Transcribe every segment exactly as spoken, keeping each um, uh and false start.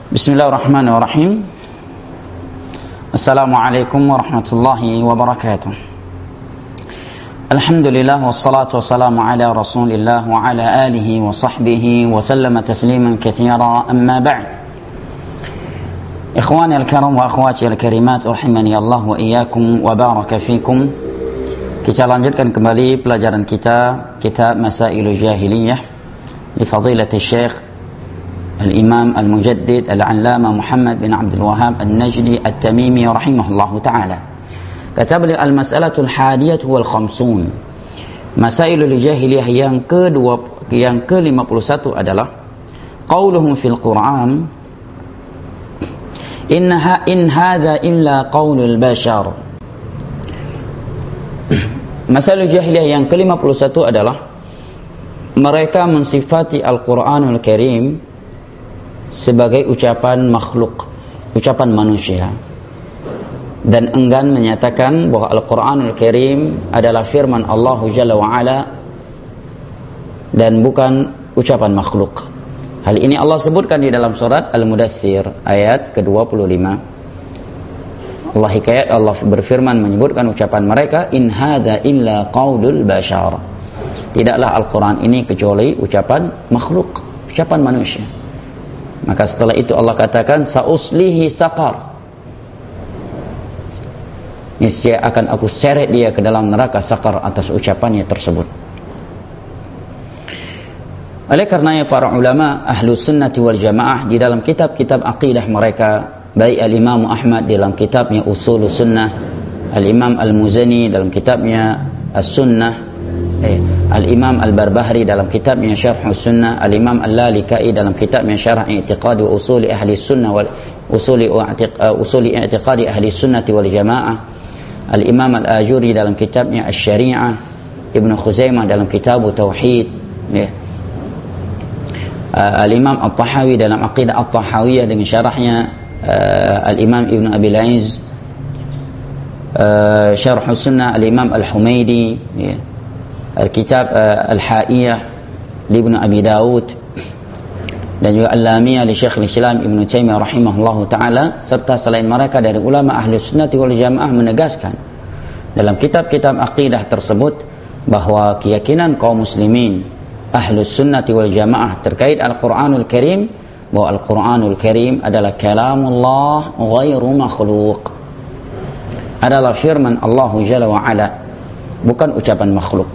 Bismillahirrahmanirrahim. Assalamualaikum warahmatullahi wabarakatuh. Alhamdulillah wassalatu wassalamu ala Rasulillah wa ala alihi wa sahbihi wa sallama tasliman katsira, amma ba'd. Ikhwani al-kiram wa akhwati al-karimat, rahimani Allah wa iyyakum wa baraka fikum. Kita lanjutkan kembali pelajaran kita, kitab Masailul Jahiliyah li fadilati Syekh Al-Imam Al-Mujaddid Al-Allama Muhammad bin Abdul Wahhab An-Najdi At-Tamimi rahimahullahu ta'ala. Kata beliau, Al-Mas'alatul Hadiyatu wal Khamsun. Masailul Jahiliyah yang kedua, yang ke lima puluh satu adalah qauluhum fil Qur'an innaha in hadha illa qaulul bashar. Masailul Jahiliyah yang ke lima puluh satu adalah mereka mensifati Al-Qur'anul Karim sebagai ucapan makhluk, ucapan manusia, dan enggan menyatakan bahwa Al-Quranul Karim adalah firman Allah Jalla wa'ala dan bukan ucapan makhluk. Hal ini Allah sebutkan di dalam surat Al-Mudaththir ayat ke dua puluh lima. Allah hikayat, Allah berfirman menyebutkan ucapan mereka, in hadza illa qaulul bashar. Tidaklah Al-Quran ini kecuali ucapan makhluk, ucapan manusia. Maka setelah itu Allah katakan, sauslihi saqar, niscaya akan aku seret dia ke dalam neraka saqar atas ucapannya tersebut. Oleh karenanya para ulama ahlu sunnati wal jamaah di dalam kitab-kitab aqidah mereka, baik al-Imam Ahmad dalam kitabnya Ushulus Sunnah, al-Imam Al-Muzani dalam kitabnya As-Sunnah, Eh, Al-Imam Al-Barbahari dalam kitabnya Syarhus Sunnah, Al-Imam Al-Lalikai dalam kitabnya Syarh I'tiqadi wa Usuli Ahli Sunnah wal Usuli uh, Usuli I'tiqadi Ahli Sunnati wal Jamaah, Al-Imam Al-Ajuri dalam kitabnya Asy-Syari'ah, Ibnu Khuzaimah dalam kitab Tauhid, ya. uh, Al-Imam At-Tahawi dalam Aqidah At-Tahawiyah dengan syarahnya uh, Al-Imam Ibnu Abil Aiz, uh, Syarhus Sunnah Al-Imam Al-Humaidi, ya. Al-Kitab uh, Al-Ha'iyah Ibnu Abi Dawud, dan juga Al-Lamiyah li Syekh Al-Islam Ibnu Taimiyah rahimahullahu ta'ala, serta selain mereka dari ulama ahli sunnati wal jamaah menegaskan dalam kitab-kitab aqidah tersebut bahwa keyakinan kaum muslimin ahli sunnati wal jamaah terkait Al-Quranul Karim, bahwa Al-Quranul Karim adalah kalamullah ghairu makhluk, adalah firman Allah Jalla wa'ala, bukan ucapan makhluk.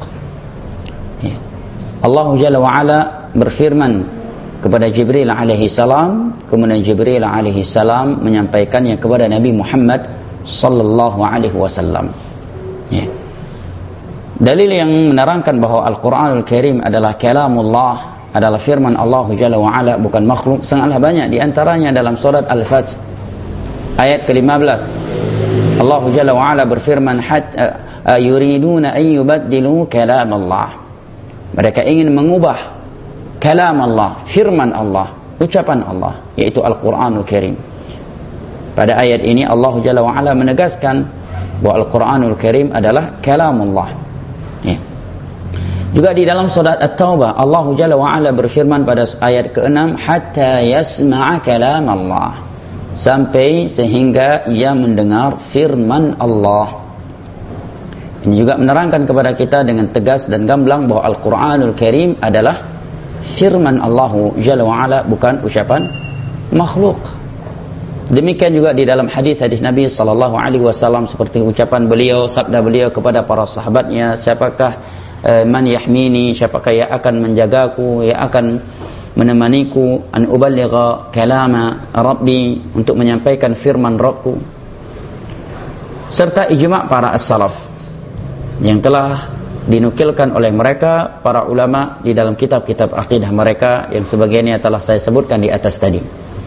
Allah Jalla wa'ala berfirman kepada Jibril alaihi salam, kemudian Jibril alaihi salam menyampaikannya kepada Nabi Muhammad sallallahu alaihi wasallam. Ya. Dalil yang menerangkan bahwa Al-Quranul Karim adalah kalamullah, adalah firman Allah Jalla wa'ala, bukan makhluk, sangatlah banyak. Di antaranya dalam surat Al-Fath ayat ke lima belas. Allah Jalla wa'ala berfirman, hatta yuriduna an yubaddilu kalam Allah. Mereka ingin mengubah kalam Allah, firman Allah, ucapan Allah, yaitu Al-Quranul Karim. Pada ayat ini Allah Jalla wa'ala menegaskan bahwa Al-Quranul Karim adalah kalamullah, ya. Juga di dalam surat At-Taubah Allah Jalla wa'ala berfirman pada ayat keenam, hatta yasma'a kalam Allah, sampai sehingga ia mendengar firman Allah. Ini juga menerangkan kepada kita dengan tegas dan gamblang bahwa Al-Quranul Karim adalah firman Allah Jalla wa'ala, bukan ucapan makhluk. Demikian juga di dalam hadis-hadis Nabi sallallahu alaihi wasallam, seperti ucapan beliau, sabda beliau kepada para sahabatnya, siapakah eh, man yahmini, siapakah yang akan menjagaku, yang akan menemaniku, an uballigha kalama Rabbi, untuk menyampaikan firman Rabbku, serta ijma' para as-salaf yang telah dinukilkan oleh mereka para ulama di dalam kitab-kitab akidah mereka, yang sebagiannya telah saya sebutkan di atas tadi.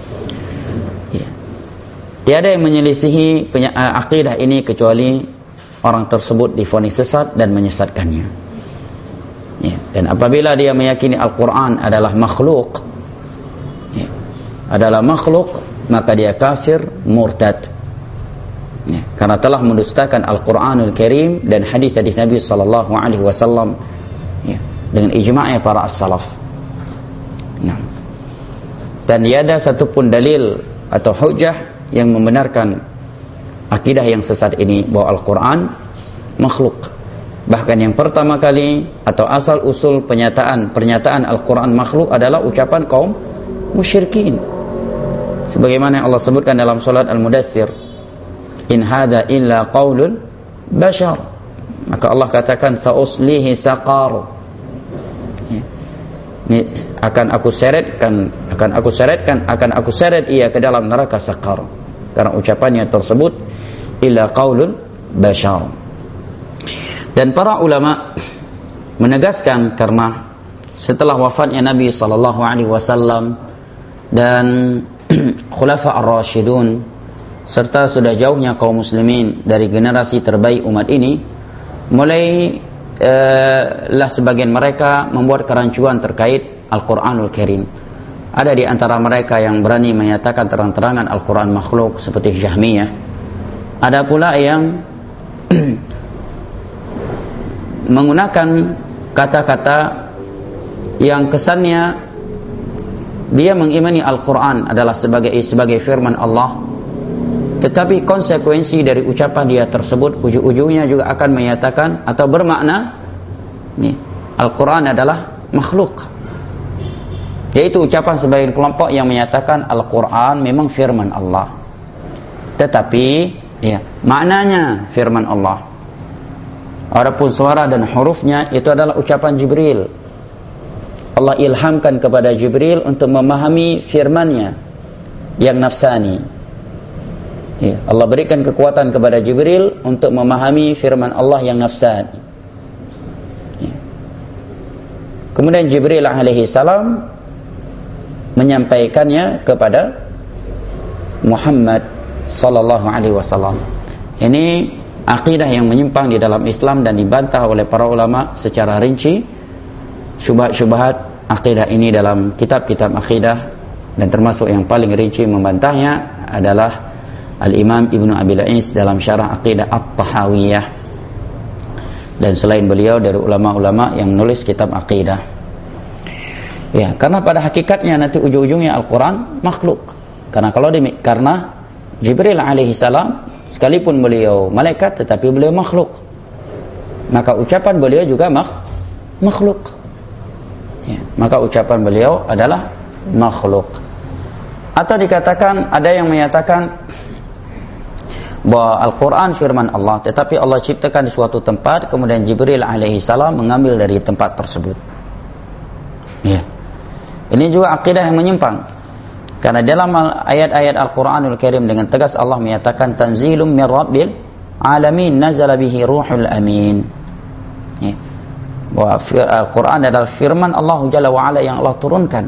Ya. Tiada yang menyelisihi akidah ini kecuali orang tersebut divonis sesat dan menyesatkannya. Ya. Dan apabila dia meyakini Al-Quran adalah makhluk, ya, adalah makhluk, maka dia kafir, murtad. Ya, karena telah mendustakan Al-Quranul Karim dan hadis-hadis Nabi sallallahu alaihi wasallam, ya, dengan ijma'nya para as-salaf. Nah, Dan tiada satupun dalil atau hujah yang membenarkan akidah yang sesat ini bahwa Al-Quran makhluk. Bahkan yang pertama kali atau asal usul penyataan pernyataan Al-Quran makhluk adalah ucapan kaum musyrikin. Sebagaimana Allah sebutkan dalam surat Al-Mudaththir, in hada illa qaulul bashar. Maka Allah katakan sauslihi saqar. Ini akan aku seretkan, akan aku seretkan, akan aku seret ia ke dalam neraka saqar. Karena ucapannya tersebut illa qaulul bashar. Dan para ulama menegaskan karena setelah wafatnya Nabi sallallahu alaihi wasallam dan khulafa ar-rasyidun serta sudah jauhnya kaum muslimin dari generasi terbaik umat ini, mulai eh, lah sebagian mereka membuat kerancuan terkait Al-Quranul Karim. Ada di antara mereka yang berani menyatakan terang-terangan Al-Quran makhluk seperti Jahmiyah. Ada pula yang menggunakan kata-kata yang kesannya dia mengimani Al-Quran adalah sebagai sebagai firman Allah, tetapi konsekuensi dari ucapan dia tersebut ujung-ujungnya juga akan menyatakan atau bermakna nih, Al-Quran adalah makhluk. Yaitu ucapan sebagian kelompok yang menyatakan Al-Quran memang firman Allah, tetapi ya, maknanya firman Allah. Adapun suara dan hurufnya itu adalah ucapan Jibril. Allah ilhamkan kepada Jibril untuk memahami firman-Nya yang nafsani. Ya, Allah berikan kekuatan kepada Jibril untuk memahami firman Allah yang nafsani. Ya. Kemudian Jibril alaihi salam menyampaikannya kepada Muhammad sallallahu alaihi wasallam. Ini akidah yang menyimpang di dalam Islam dan dibantah oleh para ulama secara rinci. Syubhat-syubhat akidah ini dalam kitab-kitab akidah, dan termasuk yang paling rinci membantahnya adalah Al-Imam Ibnu Abil Is dalam syarah Aqidah At-Tahawiyah, dan selain beliau dari ulama-ulama yang menulis kitab akidah. Ya, karena pada hakikatnya nanti ujung-ujungnya Al-Quran makhluk. Karena kalau demi, karena Jibril alaihi salam sekalipun beliau malaikat tetapi beliau makhluk, maka ucapan beliau juga mak makhluk. Ya, maka ucapan beliau adalah makhluk. Atau dikatakan ada yang menyatakan bahwa Al-Quran firman Allah, tetapi Allah ciptakan di suatu tempat, kemudian Jibril alaihi salam mengambil dari tempat tersebut. Ya. Ini juga akidah yang menyimpang. Karena dalam ayat-ayat Al-Quranul Karim dengan tegas Allah menyatakan tanzilum min rabbil alamin nazala bihi ruhul amin. Ya. Bahwa Al-Quran adalah firman Allah Jalla wa'ala yang Allah turunkan,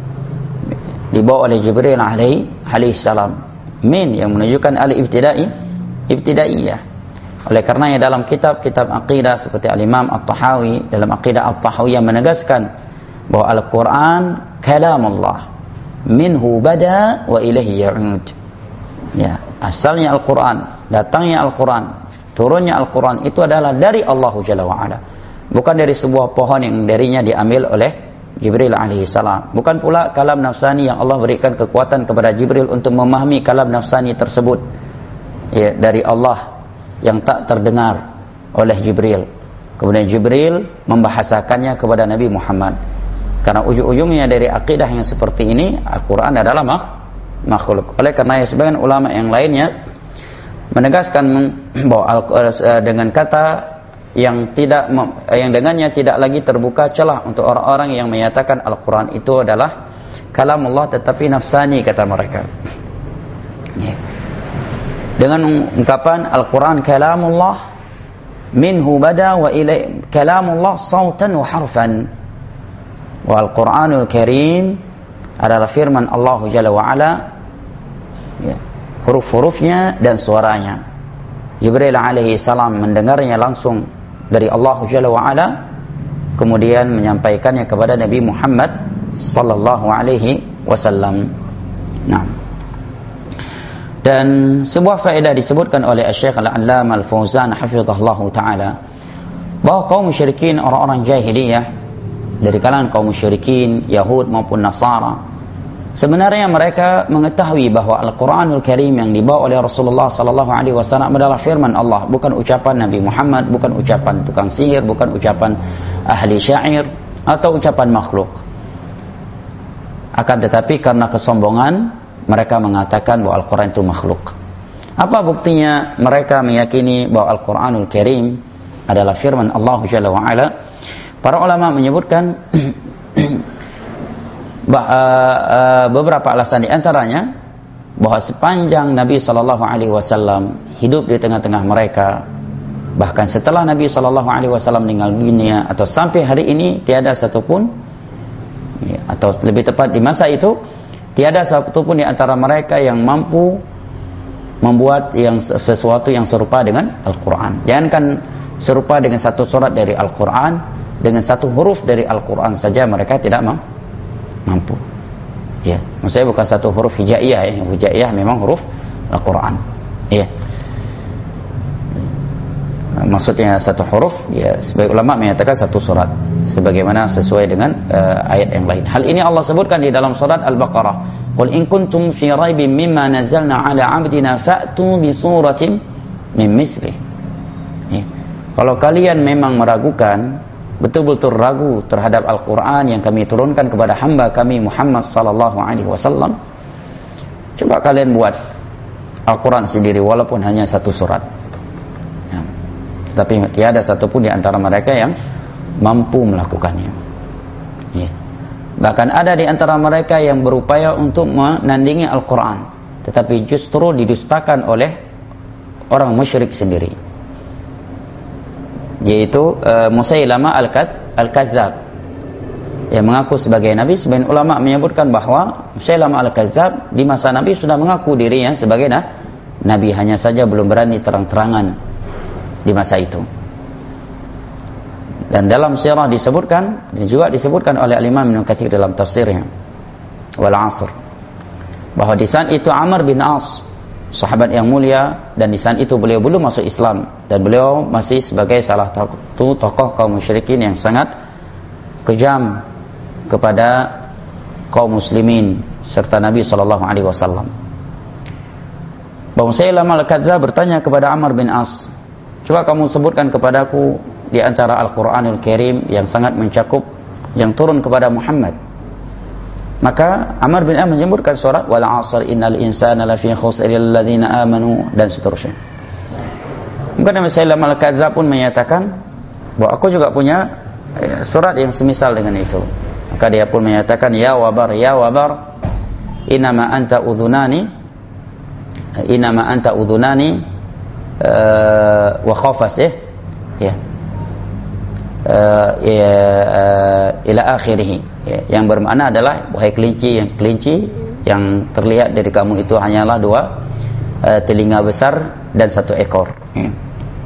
dibawa oleh Jibril alaihi salam. Min yang menunjukkan al-ibtidai, ibtidaiyah. Oleh karenanya dalam kitab-kitab akidah seperti Al-Imam At-Tahawi dalam Aqidah At-Tahawiyah menegaskan bahwa Al-Quran kalam Allah, minhu bada wa ilaihi ya'ud. Ya, asalnya Al-Quran, datangnya Al-Quran, turunnya Al-Quran itu adalah dari Allah Jalla wa'ala, bukan dari sebuah pohon yang darinya diambil oleh Jibril alaihi salam. Bukan pula kalam nafsani yang Allah berikan kekuatan kepada Jibril untuk memahami kalam nafsani tersebut, ya, dari Allah yang tak terdengar oleh Jibril. Kemudian Jibril membahasakannya kepada Nabi Muhammad. Karena ujung-ujungnya dari akidah yang seperti ini, Al-Quran adalah makhluk. Oleh karena sebagian ulama yang lainnya menegaskan bahwa dengan kata yang tidak yang dengannya tidak lagi terbuka celah untuk orang-orang yang menyatakan Al-Quran itu adalah kalam Allah tetapi nafsani, kata mereka. Ya. Dengan ungkapan Al-Quran kalamullah minhu bada wa ilai kalamullah sautan wa harfan. Wa Al-Quranul Karim adalah firman Allah Jalla wa'ala, ya, huruf-hurufnya dan suaranya. Jibril alaihi salam mendengarnya langsung dari Allah Jalla wa'ala, kemudian menyampaikannya kepada Nabi Muhammad sallallahu alaihi wasallam. Nah, dan sebuah faedah disebutkan oleh Syekh Al-Allamah Al-Fauzan hafizahullahu taala bahwa kaum musyrikin, orang-orang jahiliyah dari kalangan kaum musyrikin Yahud maupun Nasara, Sebenarnya mereka mengetahui bahwa Al-Quranul Karim yang dibawa oleh Rasulullah sallallahu alaihi wasallam adalah firman Allah, bukan ucapan Nabi Muhammad, bukan ucapan tukang sihir, bukan ucapan ahli syair atau ucapan makhluk. Akan tetapi karena kesombongan mereka mengatakan bahwa Al-Quran itu makhluk. Apa buktinya mereka meyakini bahwa Al-Quranul Karim adalah firman Allah Jalla wa Ala? Para ulama menyebutkan bah, uh, uh, beberapa alasan, di antaranya bahwa sepanjang Nabi sallallahu alaihi wasallam hidup di tengah-tengah mereka, bahkan setelah Nabi sallallahu alaihi wasallam meninggal dunia atau sampai hari ini, tiada satupun, ya, atau lebih tepat di masa itu tiada satupun di antara mereka yang mampu membuat yang sesuatu yang serupa dengan Al-Quran. Jangankan serupa dengan satu surat dari Al-Quran, dengan satu huruf dari Al-Quran saja mereka tidak mampu. Ya, maksudnya bukan satu huruf hijaiyah, ya. Hijaiyah memang huruf Al-Quran. Ya. Maksudnya satu huruf, ya, sebagai ulama menyatakan satu surat, sebagaimana sesuai dengan uh, ayat yang lain. Hal ini Allah sebutkan di dalam surat Al-Baqarah. Qul in kuntum fi raibin mimma nazzalna ala 'abdina fa'tu bi suratin min mislih. Ya. Kalau kalian memang meragukan, betul-betul ragu terhadap Al-Quran yang kami turunkan kepada hamba kami Muhammad sallallahu alaihi wasallam, coba kalian buat Al-Quran sendiri walaupun hanya satu surat. Ya. Tapi tiada satupun di antara mereka yang mampu melakukannya. Ya. Bahkan ada di antara mereka yang berupaya untuk menandingi Al-Quran, tetapi justru didustakan oleh orang musyrik sendiri, yaitu uh, Musailamah Al-Kadzab yang mengaku sebagai Nabi. Sebagian ulama menyebutkan bahwa Musailamah Al-Kadzab di masa Nabi sudah mengaku dirinya sebagai nah, Nabi, hanya saja belum berani terang-terangan di masa itu. Dan dalam sirah disebutkan, dan juga disebutkan oleh Al-Imam Ibnu Katsir dalam tafsirnya Wal Asr, bahwa di saat itu Amr bin As, sahabat yang mulia, dan di saat itu beliau belum masuk Islam, dan beliau masih sebagai salah satu tokoh kaum musyrikin yang sangat kejam kepada kaum muslimin serta Nabi sallallahu alaihi wasallam. Musailamah Al-Kadzab bertanya kepada Amr bin As, coba kamu sebutkan kepadaku di antara Al-Quranul Karim yang sangat mencakup yang turun kepada Muhammad. Maka Amr bin As menyebutkan surat Wal Asr innal insana lafi khusr illal ladzina amanu dan seterusnya. Mungkin Nabi sallallahu alaihi wasallam pun menyatakan bahwa aku juga punya surat yang semisal dengan itu. Maka dia pun menyatakan ya wabar ya wabar inama anta udhunani inama anta udhunani uh, wa khafas eh ya Uh, ya, uh, ila akhirih, ya, yang bermakna adalah wahai kelinci yang kelinci yang terlihat dari kamu itu hanyalah dua uh, telinga besar dan satu ekor. Ya.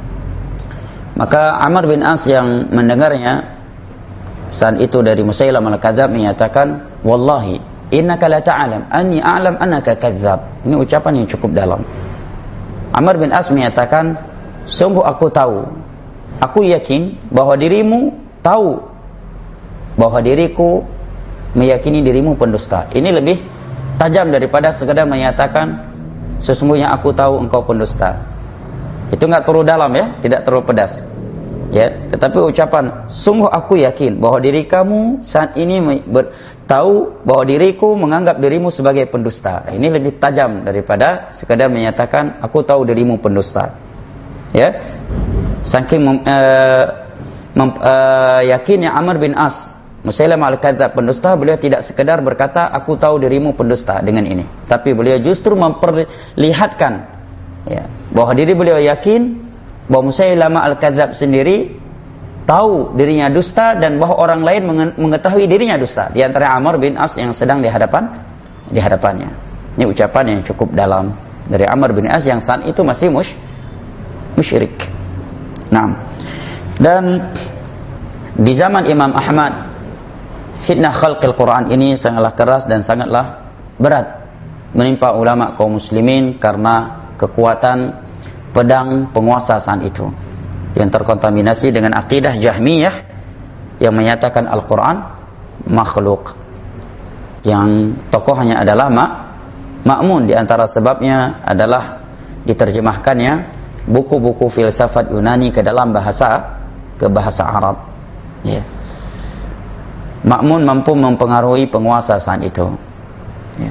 Maka Amr bin As yang mendengarnya saat itu dari Musailamah Al-Kadzab menyatakan, wallahi innaka la ta'lam anni a'lam annaka kadzdzab. Ini ucapan yang cukup dalam. Amr bin As menyatakan, sungguh aku tahu, aku yakin bahwa dirimu tahu bahwa diriku meyakini dirimu pendusta. Ini lebih tajam daripada sekadar menyatakan sesungguhnya aku tahu engkau pendusta. Itu enggak terlalu dalam, ya, tidak terlalu pedas. Ya, tetapi ucapan sungguh aku yakin bahwa diri kamu saat ini ber, tahu bahwa diriku menganggap dirimu sebagai pendusta. Ini lebih tajam daripada sekadar menyatakan aku tahu dirimu pendusta. Ya. Saking mem, uh, mem, uh, yakinnya Amr bin As Musailamah Al-Kadzab pendusta, beliau tidak sekedar berkata aku tahu dirimu pendusta dengan ini, tapi beliau justru memperlihatkan, ya, bahwa diri beliau yakin bahwa Musailamah Al-Kadzab sendiri tahu dirinya dusta dan bahwa orang lain mengetahui dirinya dusta, di antara Amr bin As yang sedang di hadapan di hadapannya. Ini ucapan yang cukup dalam dari Amr bin As yang saat itu masih mush, musyrik. Nah, dan di zaman Imam Ahmad, fitnah khalqil Quran ini sangatlah keras dan sangatlah berat menimpa ulama kaum muslimin karena kekuatan pedang penguasa saat itu yang terkontaminasi dengan akidah Jahmiyah yang menyatakan Al-Quran makhluk. yang tokohnya adalah Mak Ma'mun. Di antara sebabnya adalah diterjemahkannya buku-buku filsafat Yunani ke dalam bahasa ke bahasa Arab. Ya. Ma'mun mampu mempengaruhi penguasa saat itu. Ya.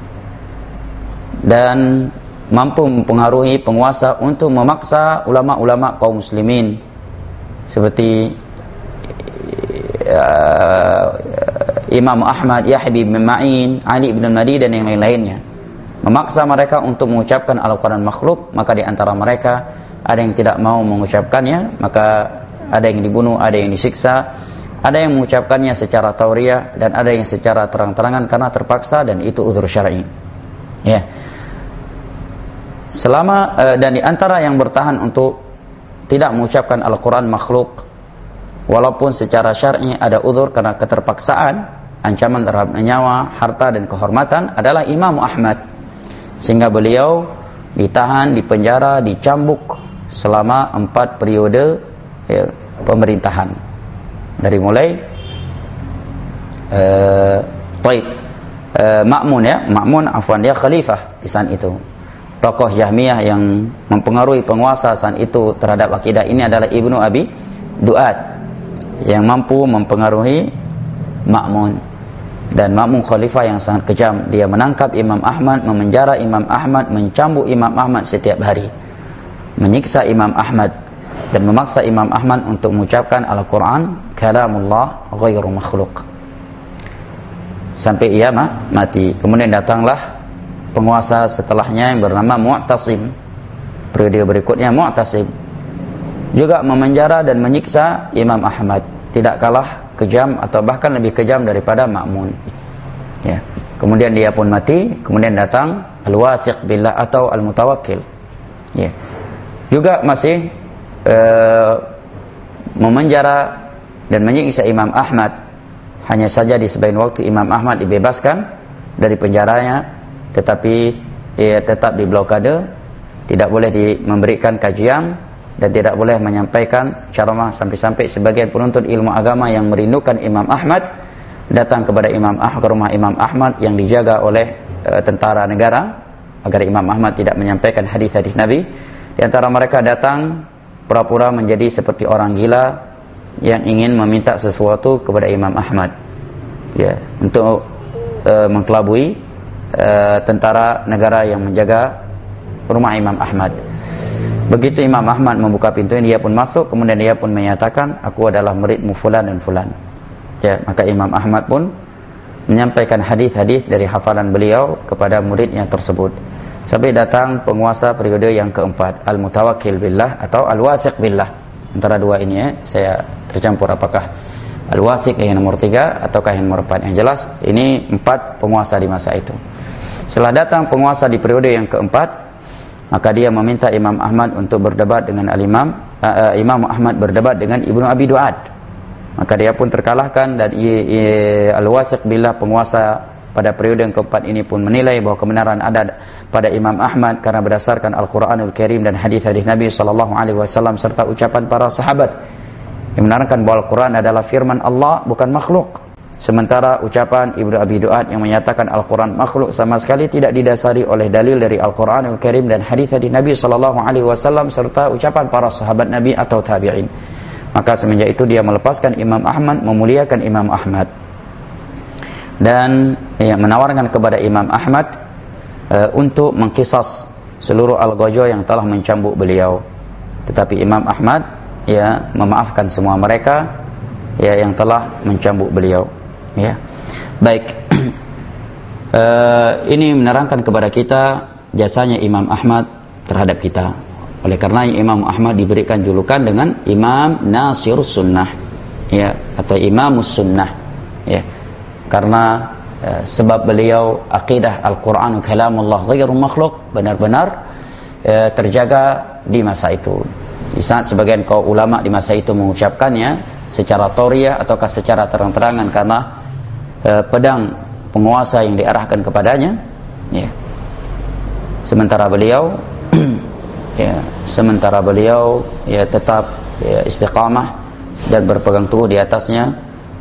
Dan mampu mempengaruhi penguasa untuk memaksa ulama-ulama kaum muslimin seperti uh, Imam Ahmad, Yahya bin Ma'in, Ali bin Madi dan yang lain-lainnya, memaksa mereka untuk mengucapkan Al-Quran makhluk. Maka di antara mereka ada yang tidak mau mengucapkannya, maka ada yang dibunuh, ada yang disiksa, ada yang mengucapkannya secara tauriah, dan ada yang secara terang-terangan karena terpaksa, dan itu uzur syar'i. Ya. Selama uh, dan di antara yang bertahan untuk tidak mengucapkan Al-Quran makhluk walaupun secara syar'i ada uzur karena keterpaksaan, ancaman terhadap nyawa, harta dan kehormatan adalah Imam Ahmad, sehingga beliau ditahan, dipenjara, dicambuk selama empat periode ya, pemerintahan, dari mulai uh, Taib uh, Ma'mun ya Ma'mun afwan dia khalifah di saat itu. Tokoh Jahmiyah yang mempengaruhi penguasa saat itu terhadap akidah ini adalah Ibnu Abi Duat yang mampu mempengaruhi Ma'mun. Dan Ma'mun khalifah yang sangat kejam. Dia menangkap Imam Ahmad, memenjara Imam Ahmad, mencambuk Imam Ahmad setiap hari, menyiksa Imam Ahmad, dan memaksa Imam Ahmad untuk mengucapkan Al-Quran kalamullah ghairu makhluk sampai ia mati. Kemudian datanglah penguasa setelahnya yang bernama Mu'tasim. Periode berikutnya Mu'tasim juga memenjara dan menyiksa Imam Ahmad, tidak kalah kejam atau bahkan lebih kejam daripada Ma'mun. Ya. Kemudian dia pun mati. Kemudian datang Al-Wathiq Billah atau Al-Mutawakkil. Ya. Juga masih uh, memenjara dan menyiksa Imam Ahmad. Hanya saja di sebagian waktu Imam Ahmad dibebaskan dari penjaranya, tetapi ia tetap diblokade, tidak boleh di, memberikan kajian, dan tidak boleh menyampaikan ceramah, sampai-sampai sebagian penuntut ilmu agama yang merindukan Imam Ahmad datang kepada Imam Ahmad, ke rumah Imam Ahmad yang dijaga oleh e, tentara negara agar Imam Ahmad tidak menyampaikan hadis-hadis Nabi. Di antara mereka datang pura-pura menjadi seperti orang gila yang ingin meminta sesuatu kepada Imam Ahmad, ya, untuk e, mengkelabui Uh, tentara negara yang menjaga rumah Imam Ahmad. Begitu Imam Ahmad membuka pintu ini, dia pun masuk. Kemudian dia pun menyatakan, aku adalah muridmu fulan dan fulan. Ya, maka Imam Ahmad pun menyampaikan hadis-hadis dari hafalan beliau kepada muridnya tersebut. Sampai datang penguasa periode yang keempat, Al-Mutawakkil Billah atau Al-Wathiq Billah. Antara dua ini ya, saya tercampur apakah Al-Wathiq yang nomor tiga ataukah yang nomor empat. Yang jelas ini empat penguasa di masa itu. Setelah datang penguasa di periode yang keempat, maka dia meminta Imam Ahmad untuk berdebat dengan Al-Imam uh, uh, Imam Ahmad berdebat dengan Ibnu Abi Duat. Maka dia pun terkalahkan, dan Al-Wathiq Billah penguasa pada periode yang keempat ini pun menilai bahwa kebenaran ada pada Imam Ahmad karena berdasarkan Al-Quranul Karim dan hadis-hadis Nabi sallallahu alaihi wasallam serta ucapan para sahabat yang menerangkan bahwa Al-Quran adalah firman Allah, bukan makhluk. Sementara ucapan Ibnu Abi Duat yang menyatakan Al-Quran makhluk sama sekali tidak didasari oleh dalil dari Al-Quranul Karim dan hadis-hadis Nabi sallallahu alaihi wasallam serta ucapan para sahabat Nabi atau tabi'in. Maka semenjak itu dia melepaskan Imam Ahmad, memuliakan Imam Ahmad, dan ya, menawarkan kepada Imam Ahmad uh, untuk mengkisas seluruh al-ghajo yang telah mencambuk beliau. Tetapi Imam Ahmad ya memaafkan semua mereka ya yang telah mencambuk beliau. Ya, baik. uh, ini menerangkan kepada kita jasanya Imam Ahmad terhadap kita. Oleh karena Imam Ahmad diberikan julukan dengan Imam Nasir Sunnah, ya, atau Imamus Sunnah, ya, karena uh, sebab beliau akidah Al-Quran kalamullah ghairu makhluk benar-benar uh, terjaga di masa itu. Di saat sebagian kaum ulama di masa itu mengucapkannya secara tauriah ataukah secara terang-terangan karena uh, pedang penguasa yang diarahkan kepadanya, ya. Sementara beliau ya, sementara beliau ya tetap ya, istiqamah dan berpegang teguh di atasnya,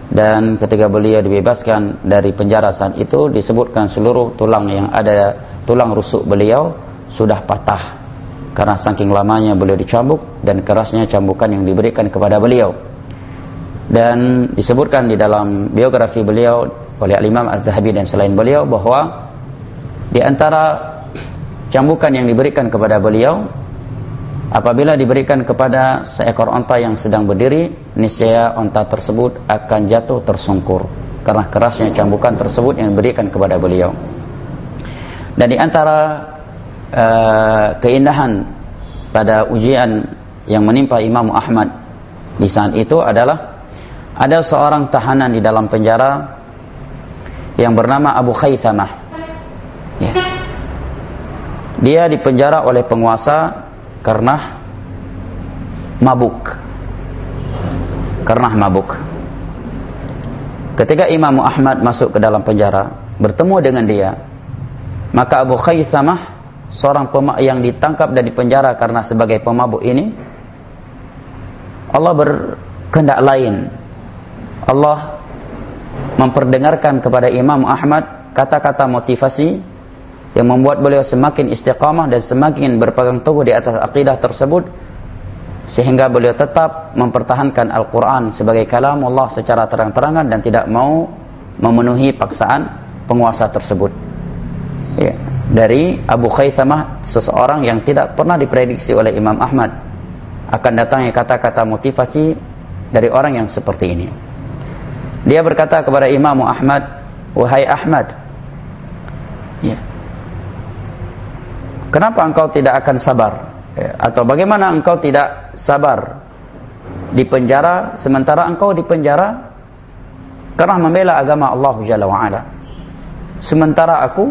Dan ketika beliau dibebaskan dari penjara saat itu, disebutkan seluruh tulang yang ada, tulang rusuk beliau sudah patah karena saking lamanya beliau dicambuk dan kerasnya cambukan yang diberikan kepada beliau. Dan disebutkan di dalam biografi beliau oleh Imam Az-Zahabi dan selain beliau bahwa di antara cambukan yang diberikan kepada beliau, apabila diberikan kepada seekor onta yang sedang berdiri, niscaya onta tersebut akan jatuh tersungkur karena kerasnya cambukan tersebut yang diberikan kepada beliau. Dan di antara uh, keindahan pada ujian yang menimpa Imam Ahmad di saat itu adalah ada seorang tahanan di dalam penjara yang bernama Abu Khaythamah. Ya. Dia dipenjara oleh penguasa karena mabuk. Karena mabuk. Ketika Imam Ahmad masuk ke dalam penjara, bertemu dengan dia, maka Abu Khaythamah, seorang yang ditangkap dan dipenjara karena sebagai pemabuk ini, Allah berkehendak lain. Allah memperdengarkan kepada Imam Ahmad kata-kata motivasi yang membuat beliau semakin istiqamah dan semakin berpegang teguh di atas akidah tersebut, sehingga beliau tetap mempertahankan Al-Quran sebagai kalam Allah secara terang-terangan dan tidak mau memenuhi paksaan penguasa tersebut. Ya. Dari Abu Khaythamah, seseorang yang tidak pernah diprediksi oleh Imam Ahmad akan datangnya kata-kata motivasi dari orang yang seperti ini. Dia berkata kepada Imam Ahmad, "Wahai Ahmad, ya, kenapa engkau tidak akan sabar? Ya, atau bagaimana engkau tidak sabar di penjara sementara engkau di penjara karena membela agama Allah Jalla wa'ala, sementara aku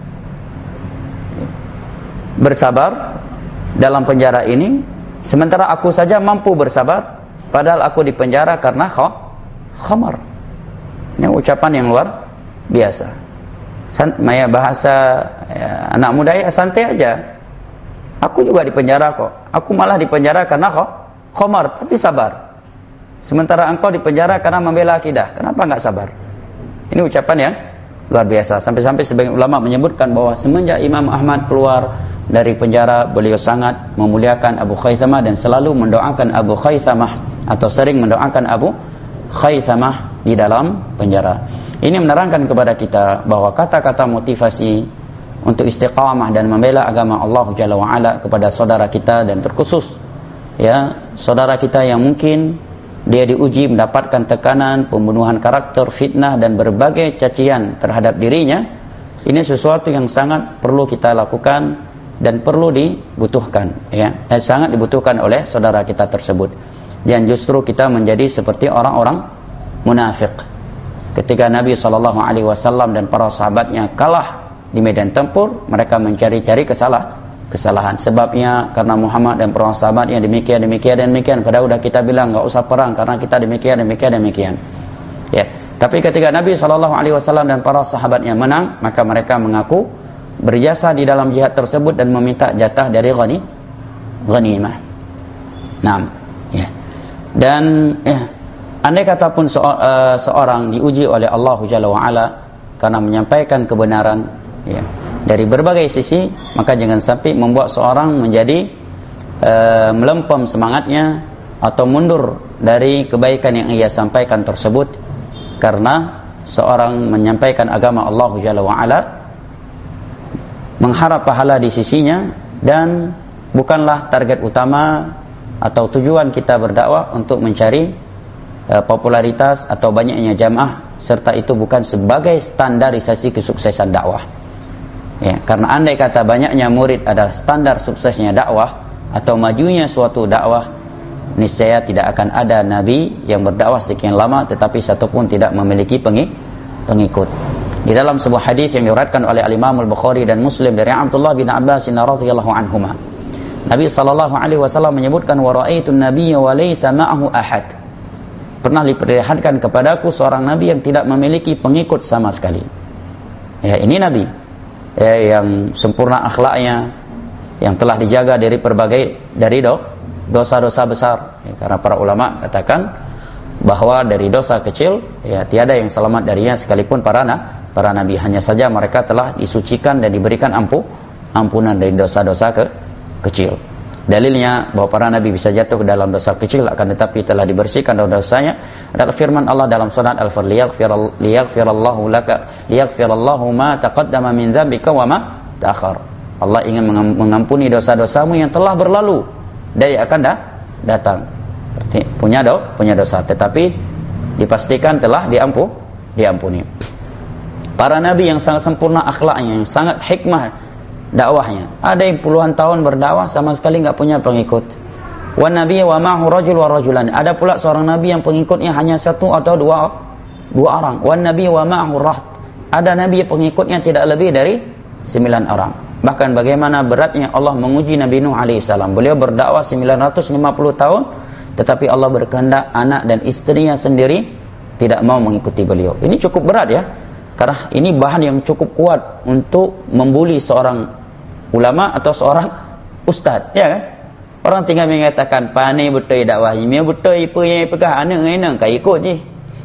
bersabar dalam penjara ini, sementara aku saja mampu bersabar, padahal aku di penjara karena khamar." Ini ucapan yang luar biasa. Maya bahasa ya, anak muda ya, santai aja. Aku juga di penjara kok. Aku malah di penjara karena kok khamar, tapi sabar. Sementara engkau di penjara karena membela akidah. Kenapa enggak sabar? Ini ucapan yang luar biasa. Sampai-sampai sebagian ulama menyebutkan bahwa semenjak Imam Ahmad keluar dari penjara, beliau sangat memuliakan Abu Khaythamah dan selalu mendoakan Abu Khaythamah atau sering mendoakan Abu Khaythamah di dalam penjara. Ini menerangkan kepada kita bahwa kata-kata motivasi untuk istiqamah dan membela agama Allah Jalla wa'ala kepada saudara kita, dan terkhusus ya saudara kita yang mungkin dia diuji mendapatkan tekanan, pembunuhan karakter, fitnah dan berbagai cacian terhadap dirinya, ini sesuatu yang sangat perlu kita lakukan dan perlu dibutuhkan ya, eh, sangat dibutuhkan oleh saudara kita tersebut. Dan justru kita menjadi seperti orang-orang munafik ketika Nabi shallallahu alaihi wasallam dan para sahabatnya kalah di medan tempur, mereka mencari-cari kesalah kesalahan. Sebabnya karena Muhammad dan para sahabatnya demikian demikian dan demikian, padahal udah kita bilang enggak usah perang karena kita demikian demikian demikian ya. Tapi ketika Nabi shallallahu alaihi wasallam dan para sahabatnya menang, maka mereka mengaku berjasa di dalam jihad tersebut dan meminta jatah dari ghani ghanimah. Nah ya. Dan ya, andai kata pun so, uh, seorang diuji oleh Allah Jalla wa'ala karena menyampaikan kebenaran ya, dari berbagai sisi, maka jangan sampai membuat seorang menjadi uh, melempem semangatnya atau mundur dari kebaikan yang ia sampaikan tersebut, karena seorang menyampaikan agama Allah Jalla wa'ala mengharap pahala di sisinya, dan bukanlah target utama atau tujuan kita berdakwah untuk mencari uh, popularitas atau banyaknya jamaah, serta itu bukan sebagai standarisasi kesuksesan dakwah ya. Karena andai kata banyaknya murid adalah standar suksesnya dakwah atau majunya suatu dakwah, niscaya tidak akan ada nabi yang berdakwah sekian lama tetapi satupun tidak memiliki pengikut. Di dalam sebuah hadis yang diriwayatkan oleh Al-Imam Al-Bukhari dan Muslim dari Abdullah bin Abbas radhiyallahu anhuma, Nabi sallallahu alaihi wasallam menyebutkan, wa ra'aitun nabiyya wa laysa ma'ahu ahad. Pernah diperlihatkan kepadaku seorang nabi yang tidak memiliki pengikut sama sekali. Ya, ini nabi ya, yang sempurna akhlaknya, yang telah dijaga dari berbagai dari do, dosa-dosa besar ya, karena para ulama katakan bahwa dari dosa kecil ya tiada yang selamat darinya sekalipun para na, para nabi, hanya saja mereka telah disucikan dan diberikan ampu, ampunan dari dosa-dosa ke, kecil. Dalilnya bahwa para nabi bisa jatuh ke dalam dosa kecil akan tetapi telah dibersihkan dari dosanya adalah firman Allah dalam surat Al-Furqan, liyaghfirallahu laka liyaghfirallahu ma taqaddama min dzambika wa ma ta'akhkhar. Allah ingin mengampuni dosa-dosamu yang telah berlalu dan akan dah datang. Berarti punya do, punya dosa tetapi dipastikan telah diampu, diampuni. Para nabi yang sangat sempurna akhlaknya, yang sangat hikmah dakwahnya. Ada yang puluhan tahun berdakwah sama sekali enggak punya pengikut. Wan nabiy wa ma'hu rajul wa rajulan. Ada pula seorang nabi yang pengikutnya hanya satu atau dua dua orang. Wan nabiy wa ma'hu raht. Ada nabi yang pengikutnya tidak lebih dari sembilan orang. Bahkan bagaimana beratnya Allah menguji Nabi Nuh alaihissalam. Beliau berdakwah sembilan ratus lima puluh tahun, tetapi Allah berkehendak anak dan istrinya sendiri tidak mau mengikuti beliau. Ini cukup berat ya, karena ini bahan yang cukup kuat untuk membuli seorang ulama atau seorang ustaz, ya kan? Orang tinggal mengatakan, "Pane betul dakwah ini, betul ipu yang pegah anak ngenang kai ikut je."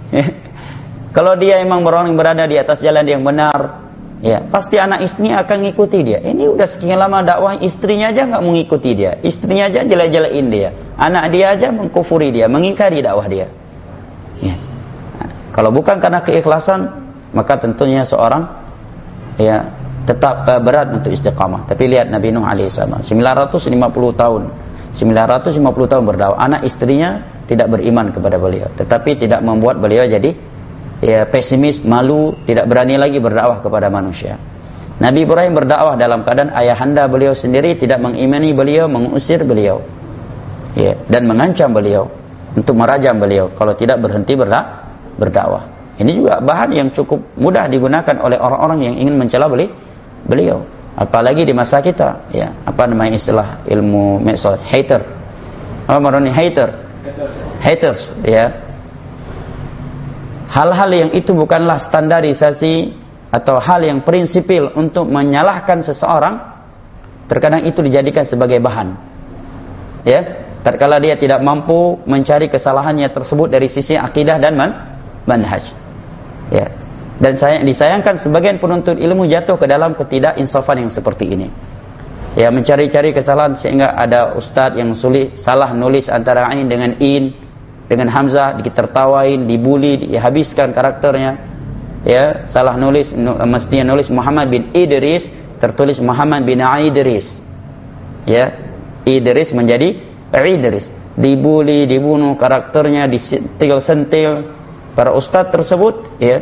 Kalau dia memang orang yang berada di atas jalan yang benar, ya, pasti anak istrinya akan mengikuti dia. Ini udah sekian lama dakwah, istrinya aja enggak mengikuti dia. Istrinya aja jelek-jelekin dia. Anak dia aja mengkufuri dia, mengingkari dakwah dia. Ya. Kalau bukan karena keikhlasan, maka tentunya seorang ya tetap uh, berat untuk istiqamah. Tapi lihat Nabi Nuh alaihissalam sembilan ratus lima puluh tahun sembilan ratus lima puluh tahun berdakwah, anak istrinya tidak beriman kepada beliau, tetapi tidak membuat beliau jadi ya pesimis, malu, tidak berani lagi berdakwah kepada manusia. Nabi Ibrahim berdakwah dalam keadaan ayahanda beliau sendiri tidak mengimani beliau, mengusir beliau, ya, dan mengancam beliau untuk merajam beliau kalau tidak berhenti berda berdakwah. Ini juga bahan yang cukup mudah digunakan oleh orang-orang yang ingin mencela beli beliau. Apalagi di masa kita, ya, apa namanya istilah ilmu medsos, hater. Apa maknanya hater? Haters, ya. Hal-hal yang itu bukanlah standarisasi atau hal yang prinsipil untuk menyalahkan seseorang, terkadang itu dijadikan sebagai bahan. Ya, tatkala dia tidak mampu mencari kesalahannya tersebut dari sisi akidah dan man, manhaj. Ya. Dan saya disayangkan sebagian penuntut ilmu jatuh ke dalam ketidakinsafan yang seperti ini. Ya, mencari-cari kesalahan sehingga ada ustaz yang sulit salah nulis antara ain dengan in, dengan hamzah, ditertawain, dibuli, dihabiskan karakternya. Ya, salah nulis, mestinya nulis Muhammad bin Idris, tertulis Muhammad bin Idris. Ya, Idris menjadi Idris. Dibuli, dibunuh karakternya, disentil-sentil. Para ustaz tersebut, ya,